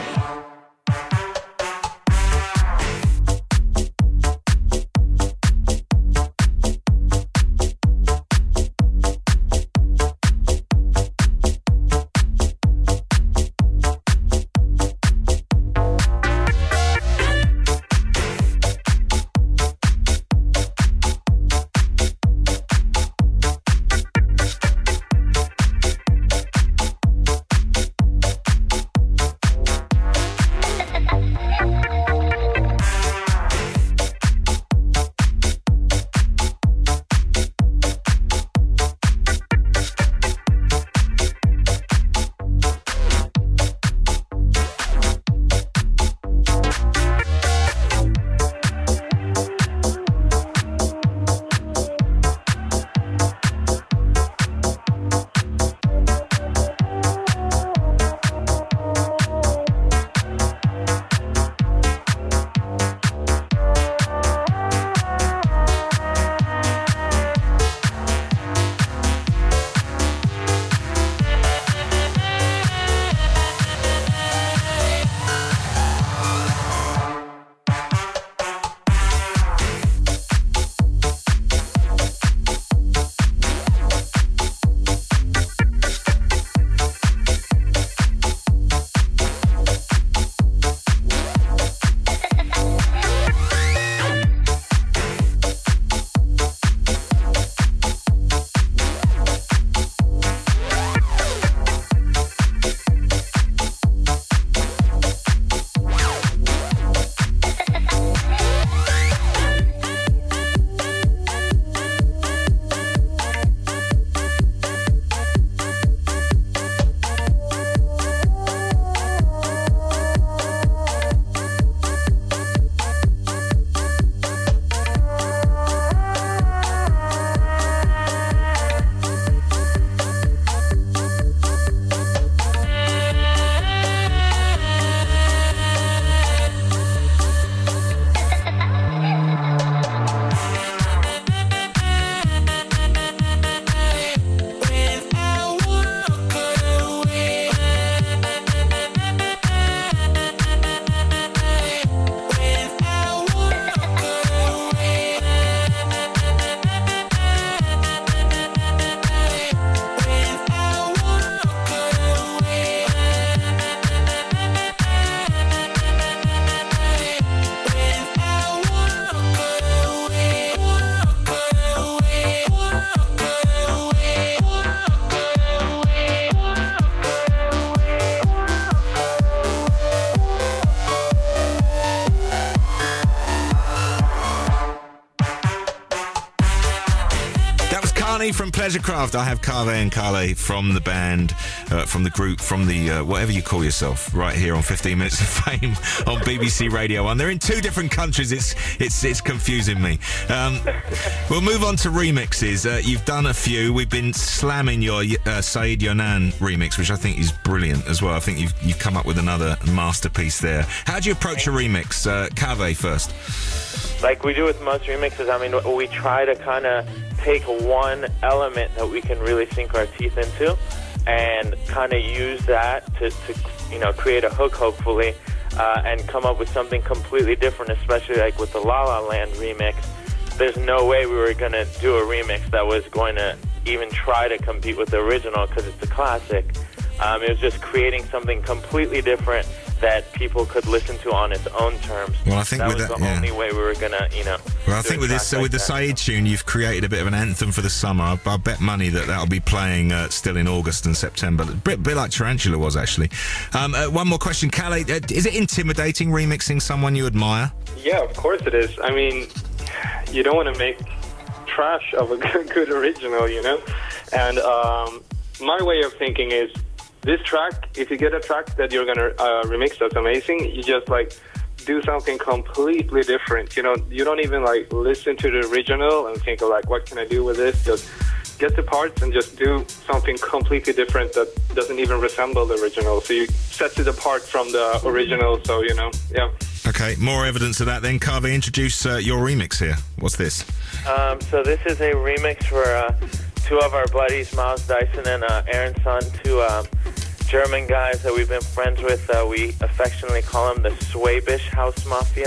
Shani from Pleasurecraft. I have Kave and Kale from the band, uh, from the group, from the uh, whatever you call yourself, right here on fifteen minutes of Fame on B B C Radio one. They're in two different countries. It's it's it's confusing me. Um, we'll move on to remixes. Uh, you've done a few. We've been slamming your uh, Saeed Yonan remix, which I think is brilliant as well. I think you've you've come up with another masterpiece there. How do you approach a remix? Uh, Kave first. Like we do with most remixes, I mean, we try to kind of take one element that we can really sink our teeth into and kind of use that to, to, you know, create a hook, hopefully, uh, and come up with something completely different, especially like with the La La Land remix. There's no way we were going to do a remix that was going to even try to compete with the original because it's a classic. Um, it was just creating something completely different that people could listen to on its own terms. Well, I think that with was that, the yeah. only way we were gonna, you know. Well, I do think a with this, track so like with the that. Saeed tune, you've created a bit of an anthem for the summer. I, I bet money that that'll be playing uh, still in August and September. A bit, bit like Tarantula was, actually. Um, uh, one more question, Kale. Uh, is it intimidating remixing someone you admire? Yeah, of course it is. I mean, you don't want to make trash of a good, good original, you know? And um, my way of thinking is, this track, if you get a track that you're going to uh, remix that's amazing, you just, like, do something completely different. You know, you don't even, like, listen to the original and think, like, what can I do with this? Just get the parts and just do something completely different that doesn't even resemble the original. So you set it apart from the original, so, you know, yeah. Okay, more evidence of that then. Kave, introduce uh, your remix here. What's this? Um, so this is a remix for uh, two of our buddies, Miles Dyson and uh, Aaron Son, two um, German guys that we've been friends with. Uh, we affectionately call them the Swabish House Mafia.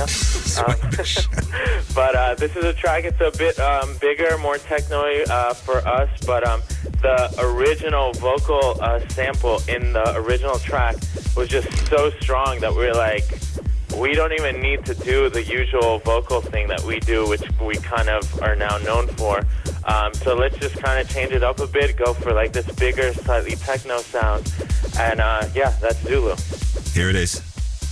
Um, but uh, this is a track, it's a bit um, bigger, more techno-y uh, for us, but um, the original vocal uh, sample in the original track was just so strong that we're like, we don't even need to do the usual vocal thing that we do, which we kind of are now known for. Um, so let's just kind of change it up a bit, go for like this bigger, slightly techno sound. And uh, yeah, that's Zulu. Here it is.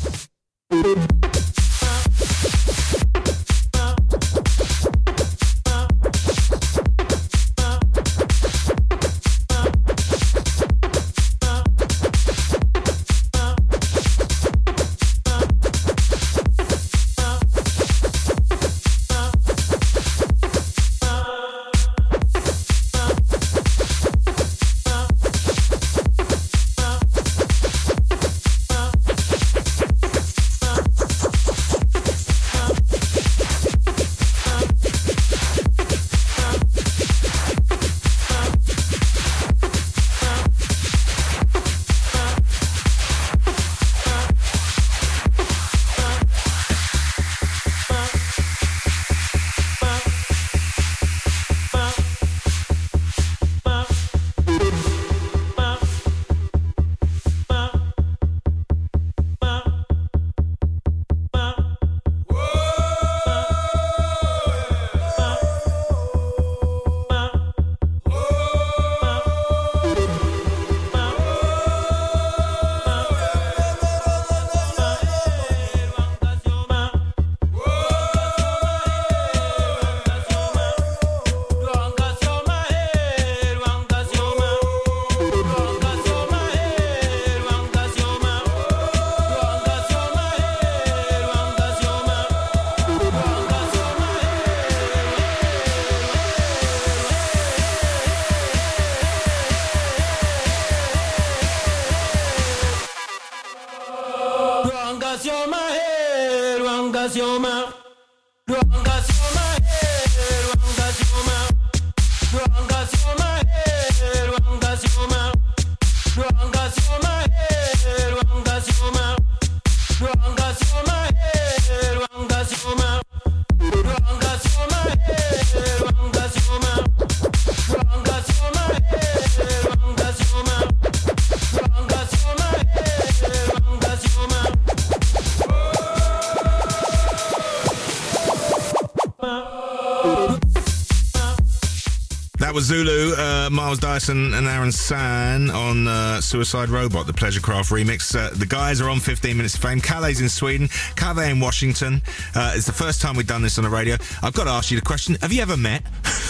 Was Zulu, uh, Miles Dyson and Aaron San on uh, Suicide Robot, the Pleasurecraft remix. Uh, the guys are on fifteen minutes of Fame. Kale's in Sweden, Kave in Washington. Uh, it's the first time we've done this on the radio. I've got to ask you the question, have you ever met?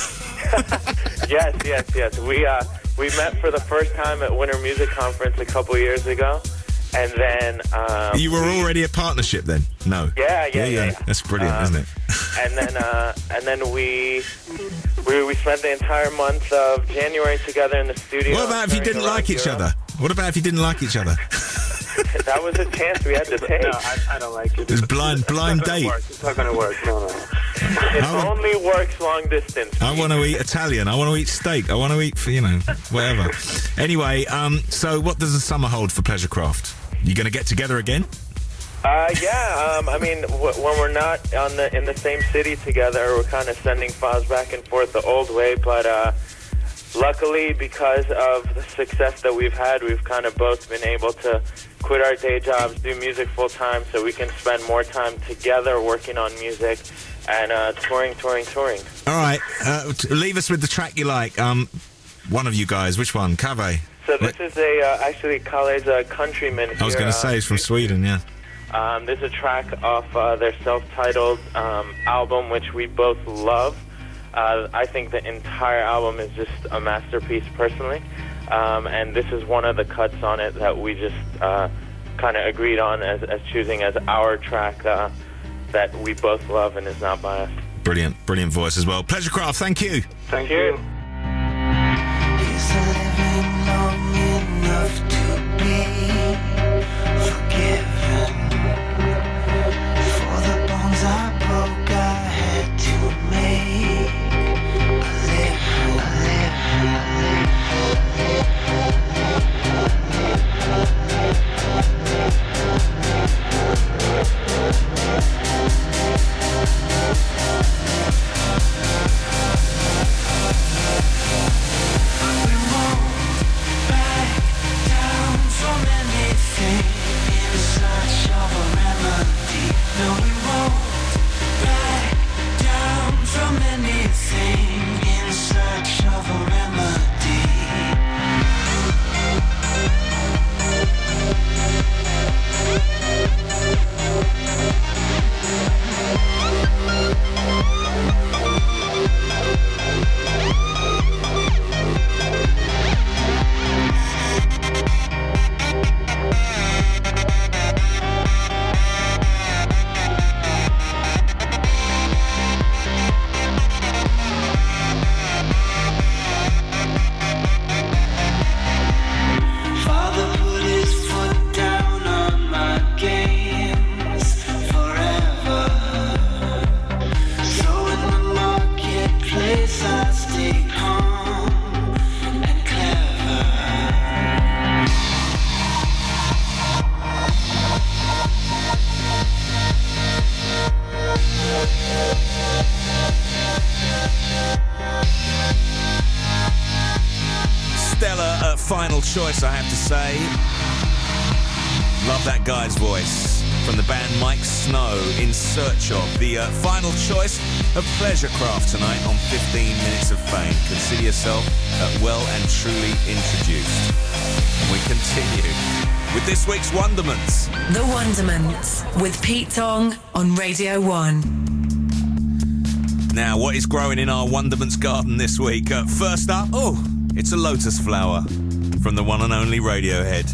Yes, yes, yes. We uh, we met for the first time at Winter Music Conference a couple years ago, and then um, You were already a partnership then? No. Yeah, yeah, yeah. yeah. That's brilliant, Um, isn't it? and then uh, and then we, we we spent the entire month of January together in the studio. What about if you during didn't the like Rock each Euro. other? What about if you didn't like each other? That was a chance we had to take. No, I, I don't like it. It was blind, blind It's not gonna date. work. It's not going to work. No, no. It only works long distance. I want to eat Italian. I want to eat steak. I want to eat, you know, whatever. Anyway, um, so what does the summer hold for Pleasurecraft? You going to get together again? Uh, yeah, um, I mean, w- when we're not on the in the same city together, we're kind of sending files back and forth the old way. But uh, luckily, because of the success that we've had, we've kind of both been able to quit our day jobs, do music full time, so we can spend more time together working on music and uh, touring, touring, touring. All right, uh, t- leave us with the track you like. Um, one of you guys, which one? Cave? So this is a uh, actually Kale's uh, Countryman here. I was going to uh, say he's from Sweden, yeah. Um, there's a track off uh, their self-titled um, album, which we both love. Uh, I think the entire album is just a masterpiece, personally. Um, and this is one of the cuts on it that we just uh, kind of agreed on as, as choosing as our track uh, that we both love and is not biased. Brilliant, brilliant voice as well. Pleasurecraft, thank you. Thank you. Is living long enough to be forgiven for the bones I broke? I had to make a living, a living, we won't back down from anything in search of a remedy. No, we won't back down from anything in search of a remedy. Father put his foot down on my games forever. So in the marketplace I stay calm and clever. Stellar uh, final choice, I have to say. Love that guy's voice. From the band Mike Snow, In Search Of. The uh, final choice of Pleasurecraft tonight on fifteen minutes of Fame. Consider yourself uh, well and truly introduced. And we continue with this week's Wonderments. The Wonderments with Pete Tong on Radio one. Now, what is growing in our Wonderments garden this week? Uh, first up, oh, it's a lotus flower from the one and only Radiohead.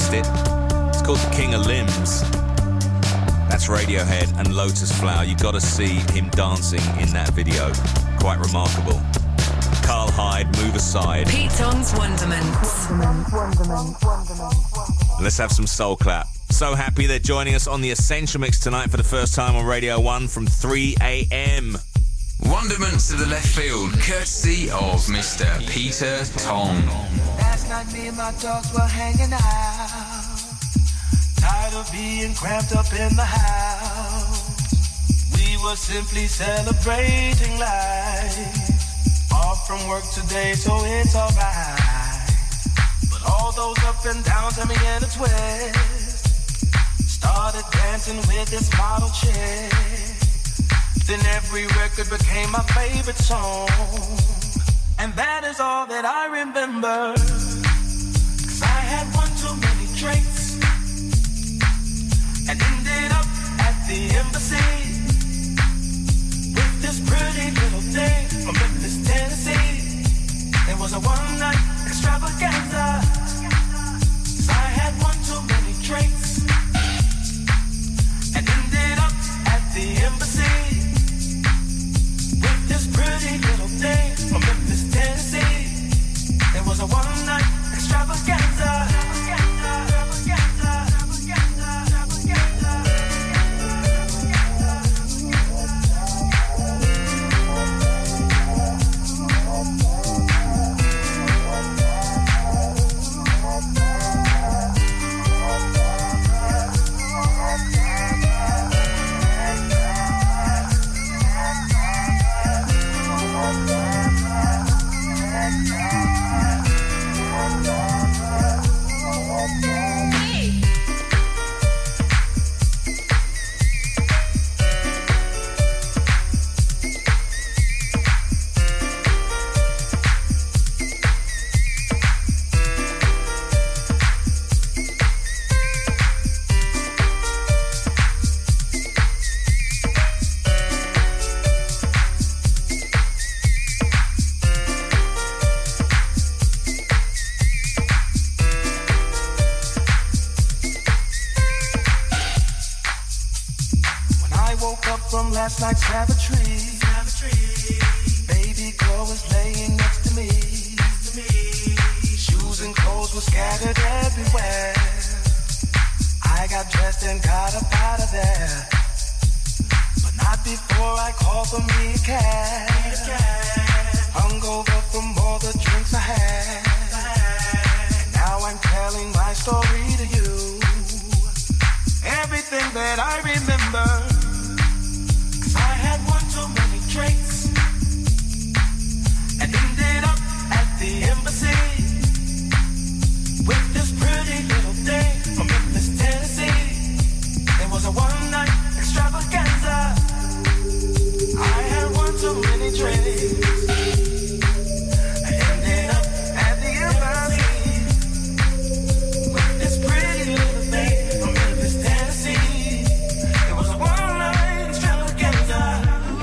missed it. It's called The King of Limbs. That's Radiohead and Lotus Flower. You've got to see him dancing in that video. Quite remarkable. Carl Hyde, Move Aside. Pete Tong's Wonderments. Let's have some soul clap. So happy they're joining us on the Essential Mix tonight for the first time on Radio one from three a.m. Wonderments to the left field, courtesy of Mister Peter Tong. Last night me and my dogs were hanging out, tired of being cramped up in the house. We were simply celebrating life. Off from work today, so it's alright. But all those up and downs had me in a twist. Started dancing with this model chick. Then every record became my favorite song. And that is all that I remember. Cause I had one too many drinks and ended up at the embassy with this pretty little thing from Memphis, Tennessee. It was a one-night extravaganza. Cause I had one too many drinks and ended up at the embassy with this pretty little thing from Memphis, Tennessee. It was a one-night extravaganza. Last night's savagery. Baby girl was laying next to me. Next to me. Shoes and clothes were scattered everywhere. I got dressed and got up out of there, but not before I called for me a cab. Hungover from all the drinks I had. And now I'm telling my story to you. Everything that I remember. So many drinks and ended up at the embassy with this pretty little thing from Memphis, Tennessee. It was a one-night extravaganza. I had one too many drinks. I ended up at the embassy with this pretty little thing from Memphis, Tennessee. It was a one-night extravaganza.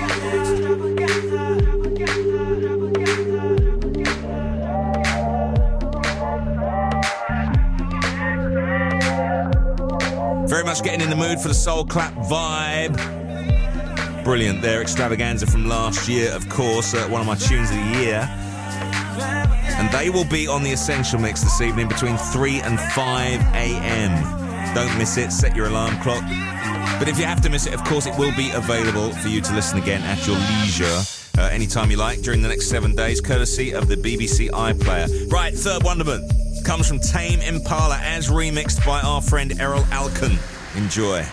Very much getting in the mood for the soul clap vibe. Brilliant there, Extravaganza from last year, of course, uh, one of my tunes of the year. And they will be on the Essential Mix this evening between three and five a.m. Don't miss it, set your alarm clock. But if you have to miss it, of course, it will be available for you to listen again at your leisure. Uh, anytime you like during the next seven days, courtesy of the B B C iPlayer. Right, third wonderment comes from Tame Impala as remixed by our friend Errol Alkan. Enjoy.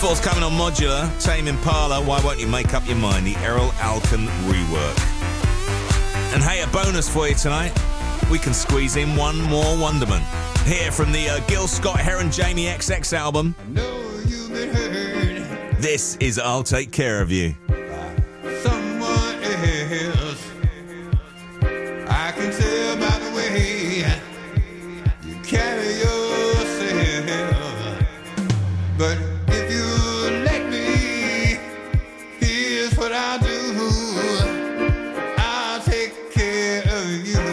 Forthcoming on Modular, Tame Impala, Why Won't You Make Up Your Mind, the Errol Alkan rework. And hey, a bonus for you tonight. We can squeeze in one more Wonderman. Here from the uh, Gil Scott-Heron Jamie X X album. I know you've been hurt. This is I'll Take Care of You. Someone else. I can tell by the way you carry yourself. But if you let me, here's what I'll do. I'll take care of you.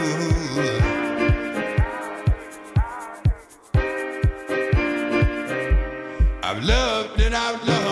I've loved and I've loved.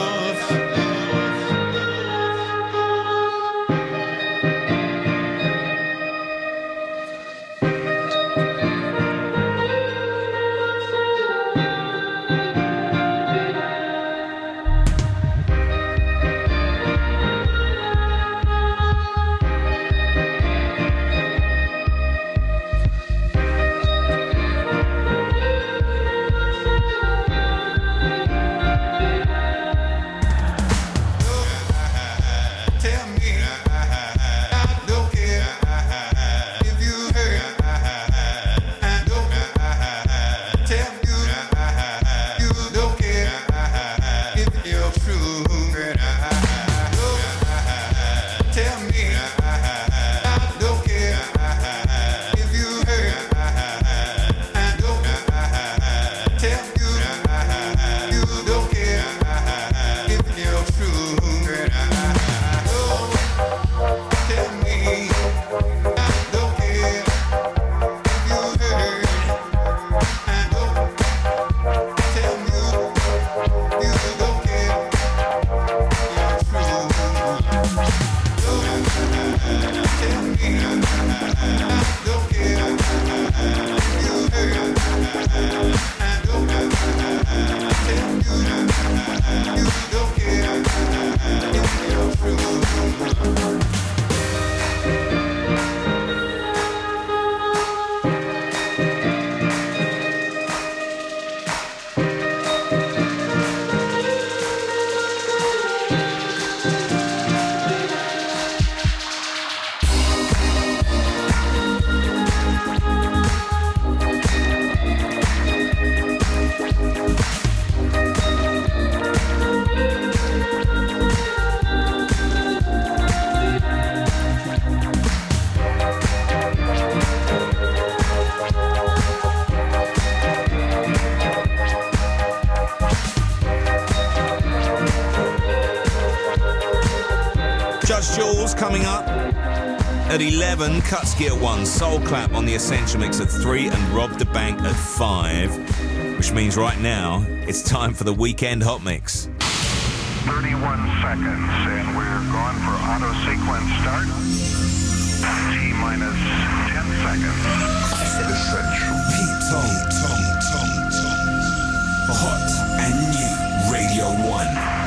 Coming up at eleven, Cutsky at one, Soul Clap on the Essential Mix at three, and Rob the Bank at five, which means right now it's time for the Weekend Hot Mix. thirty-one seconds, and we're going for auto sequence start. T minus ten seconds. Essential. Pete Tong, Tong, Tong, Tong. Hot and new Radio one.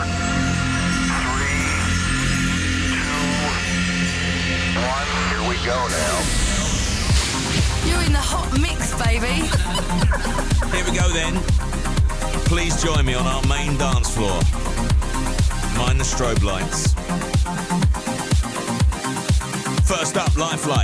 Here we go now. You're in the hot mix, baby. Here we go then. Please join me on our main dance floor. Mind the strobe lights. First up, Lifelike.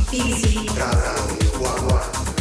B B C Radio One.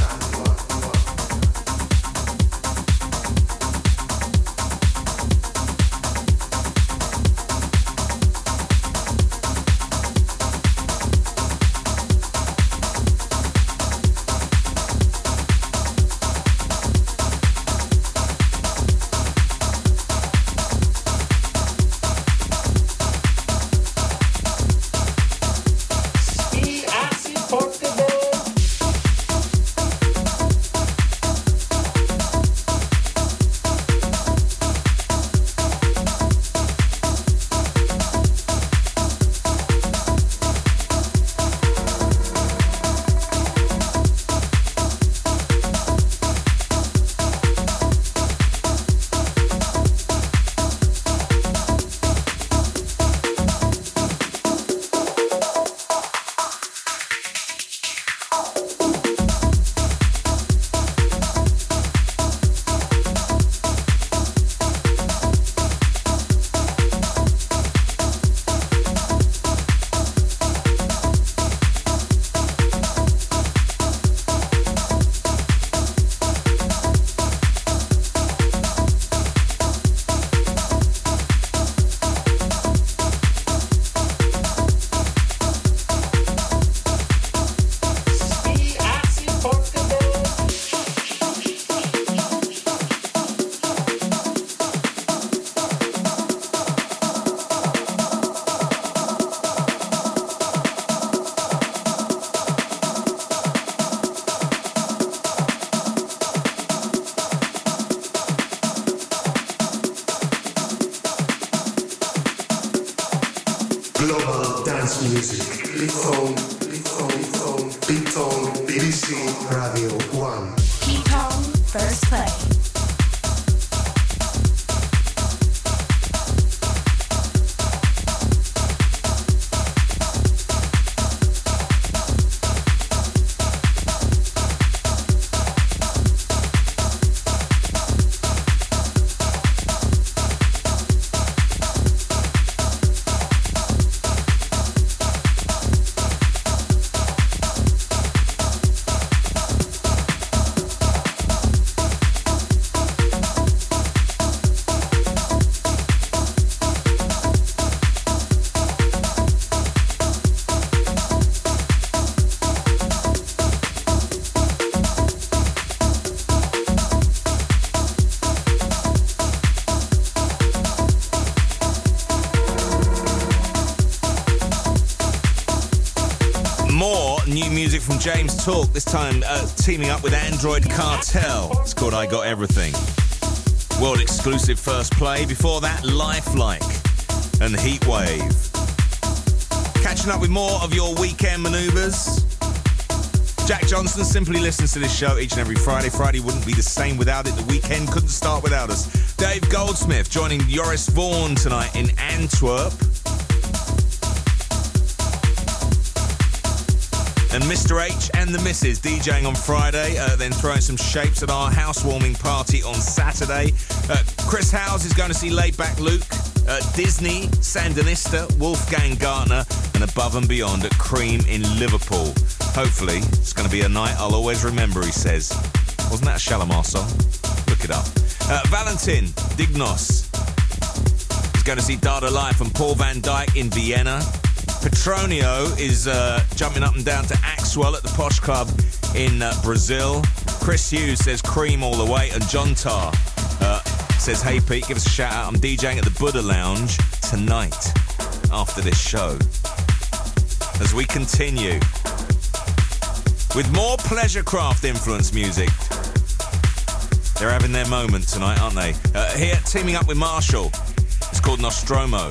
Global dance music. Beaton, Beaton, Beaton, Beaton, B B C Radio One. Beaton, first play. From James Talk, this time uh, teaming up with Android Cartel. It's called I Got Everything. World exclusive first play. Before that, Lifelike and Heatwave. Catching up with more of your weekend manoeuvres. Jack Johnson simply listens to this show each and every Friday. Friday wouldn't be the same without it. The weekend couldn't start without us. Dave Goldsmith joining Joris Vaughan tonight in Antwerp. And Mister H and the Missus DJing on Friday, uh, then throwing some shapes at our housewarming party on Saturday. Uh, Chris Howes is going to see Laidback Luke, uh, Disney, Sandinista, Wolfgang Gartner, and Above and Beyond at Cream in Liverpool. Hopefully, it's going to be a night I'll always remember, he says. Wasn't that a Shalimar song? Look it up. Uh, Valentin Dignos is going to see Dada Life and Paul van Dyk in Vienna. Petronio is uh, jumping up and down to Axwell at the Posh Club in uh, Brazil. Chris Hughes says Cream all the way. And John Tarr uh, says, hey Pete, give us a shout out. I'm DJing at the Buddha Lounge tonight after this show. As we continue with more pleasure craft influence music. They're having their moment tonight, aren't they? Uh, here, teaming up with Marshall. It's called Nostromo.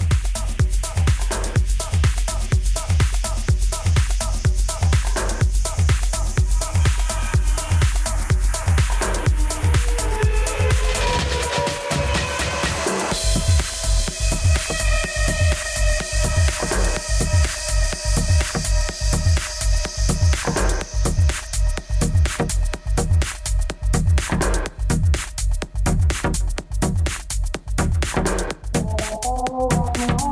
Oh,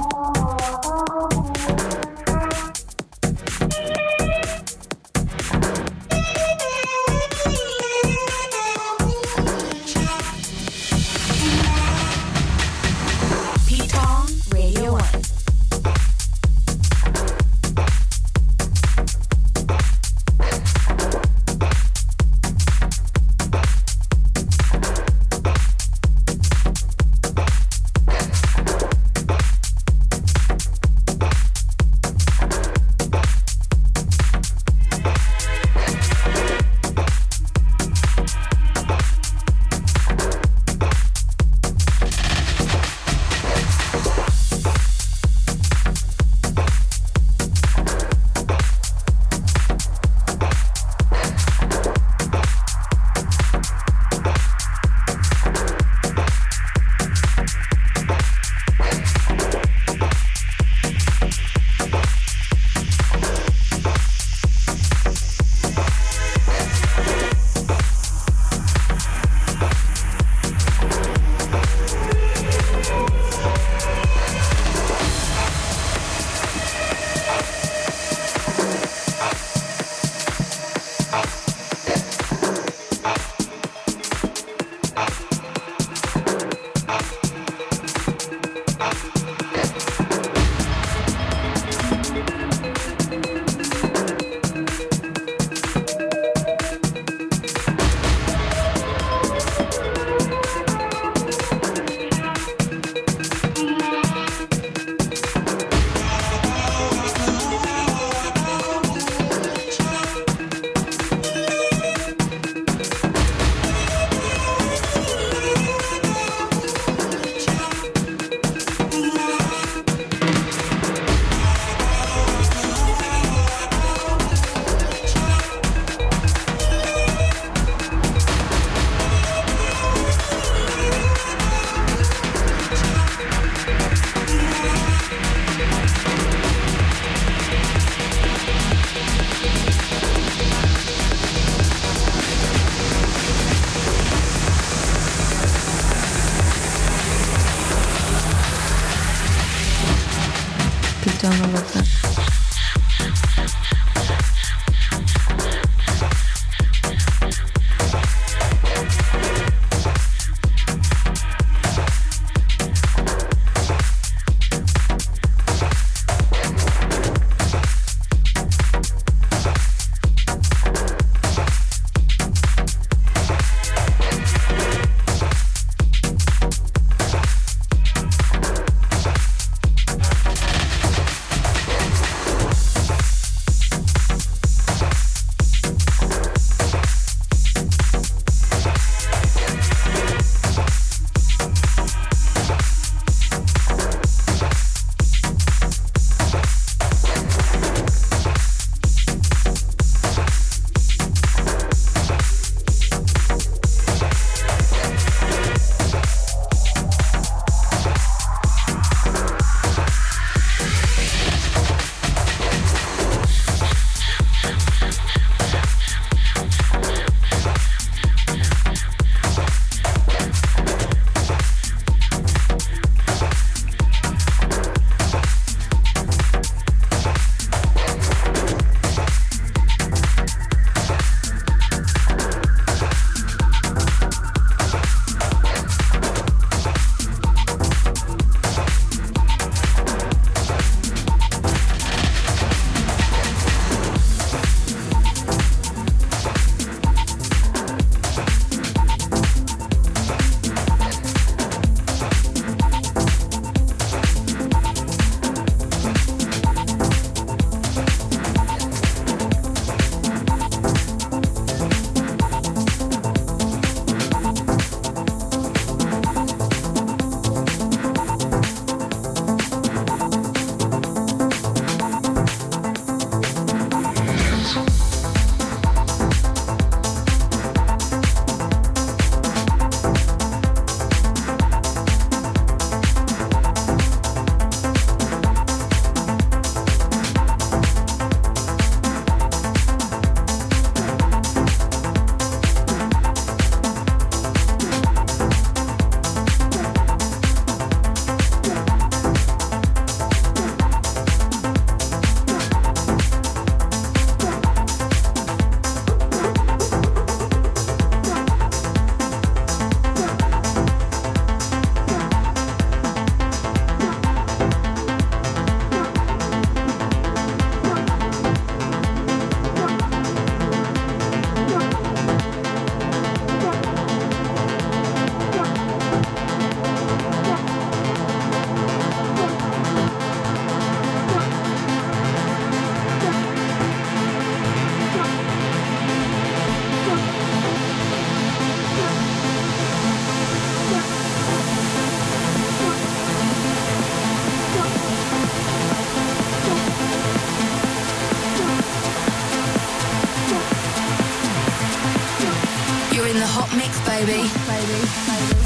hot mix, baby. Baby, baby.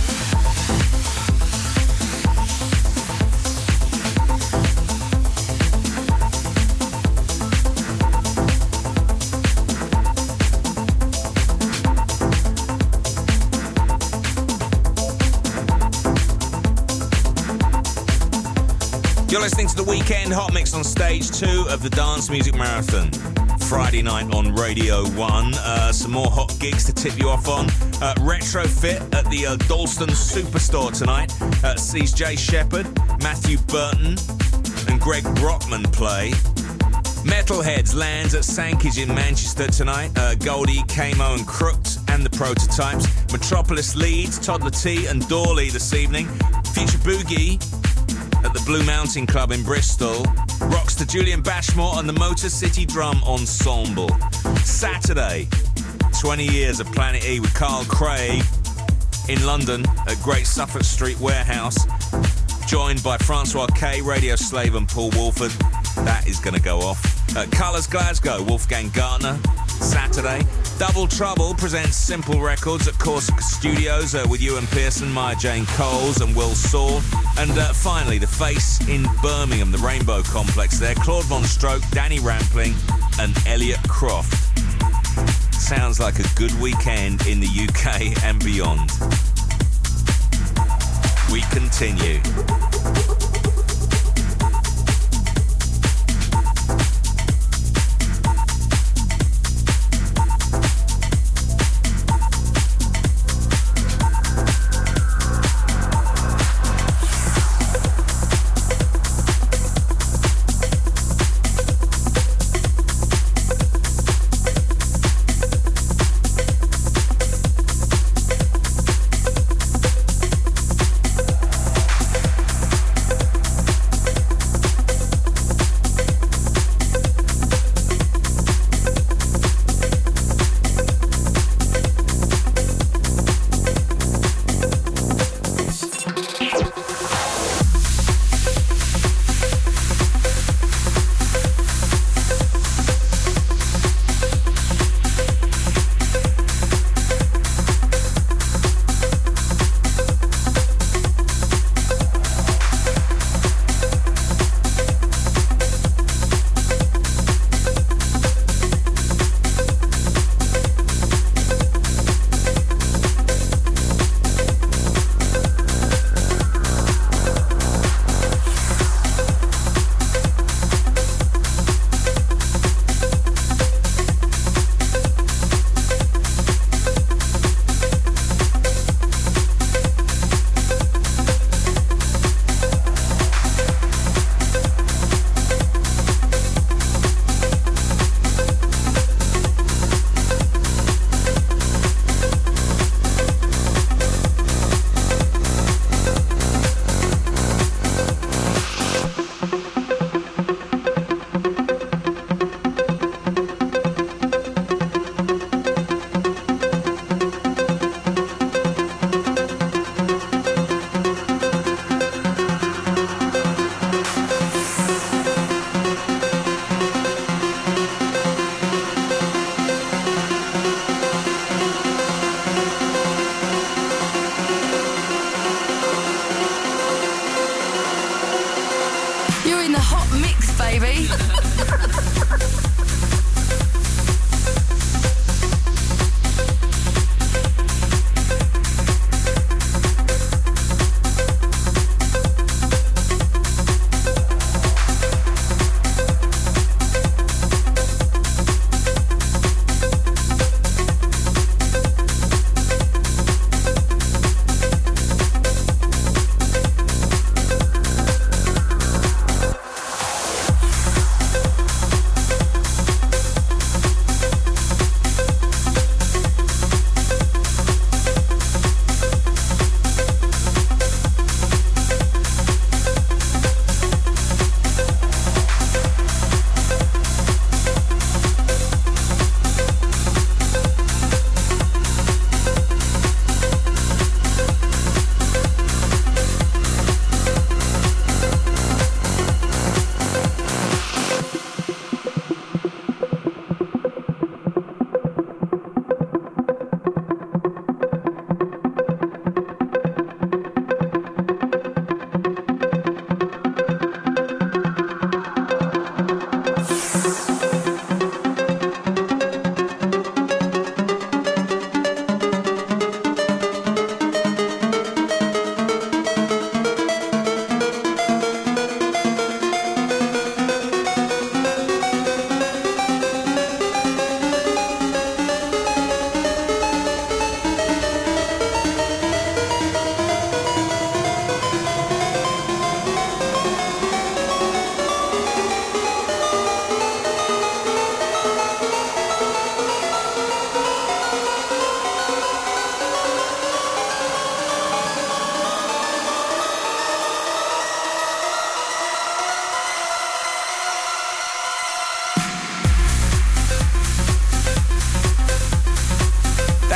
You're listening to The Weekend Hot Mix on stage two of the Dance Music Marathon. Friday night on Radio one. Uh, some more hot gigs to tip you off on. Uh, Retrofit at the uh, Dalston Superstore tonight. Uh, sees Jay Shepherd, Matthew Burton and Greg Brockman play. Metalheads lands at Sankey's in Manchester tonight. Uh, Goldie, Kamo and Crooked and the Prototypes. Metropolis Leeds, Toddler T and Dawley this evening. Future Boogie at the Blue Mountain Club in Bristol. Rockstar Julian Bashmore and the Motor City Drum Ensemble. Saturday, twenty years of Planet E with Carl Craig in London at Great Suffolk Street Warehouse, joined by Francois K, Radio Slave and Paul Wolford. That is going to go off. At Colours Glasgow, Wolfgang Gartner. Saturday, Double Trouble presents Simple Records at Corsica Studios uh, with Ewan Pearson, Maya Jane Coles and Will Saul. And uh, finally, The Face in Birmingham, the Rainbow Complex there. Claude Von Stroke, Danny Rampling and Elliot Croft. Sounds like a good weekend in the U K and beyond. We continue.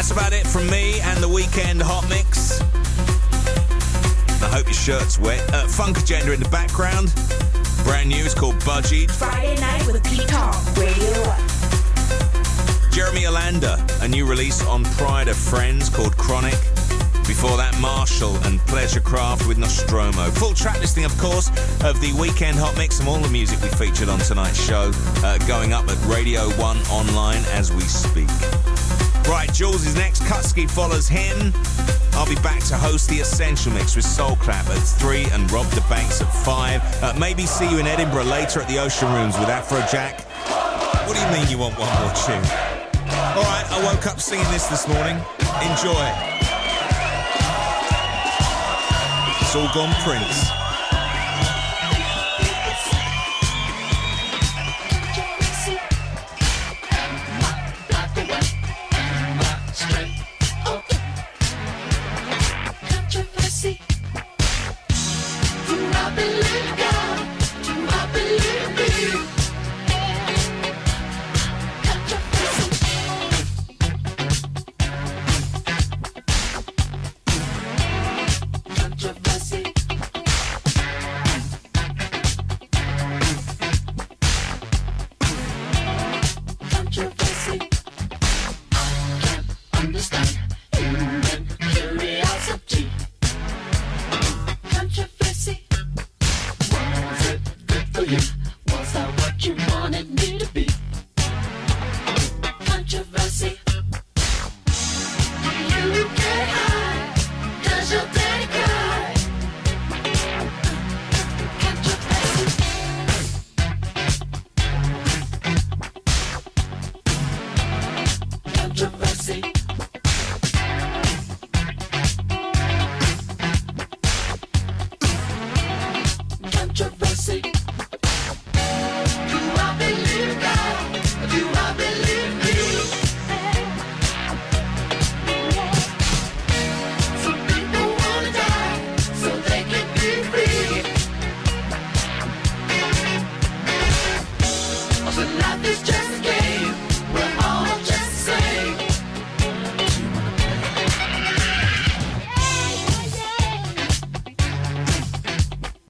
That's about it from me and the Weekend Hot Mix. I hope your shirt's wet. Uh, Funk Agenda in the background. Brand new, it's called Budgied. Friday night with Pete Tong, Radio one. Jeremy Olander, a new release on Pride of Friends called Chronic. Before that, Marshall and Pleasurecraft with Nostromo. Full track listing, of course, of the Weekend Hot Mix and all the music we featured on tonight's show, uh, going up at Radio one online as we speak. Right, Jules is next. Kutski follows him. I'll be back to host the Essential Mix with Soulclap at three and Rob the Banks at five. Uh, maybe see you in Edinburgh later at the Ocean Rooms with Afrojack. What do you mean you want one more tune? All right, I woke up singing this this morning. Enjoy. It's all gone Prince. Controversy.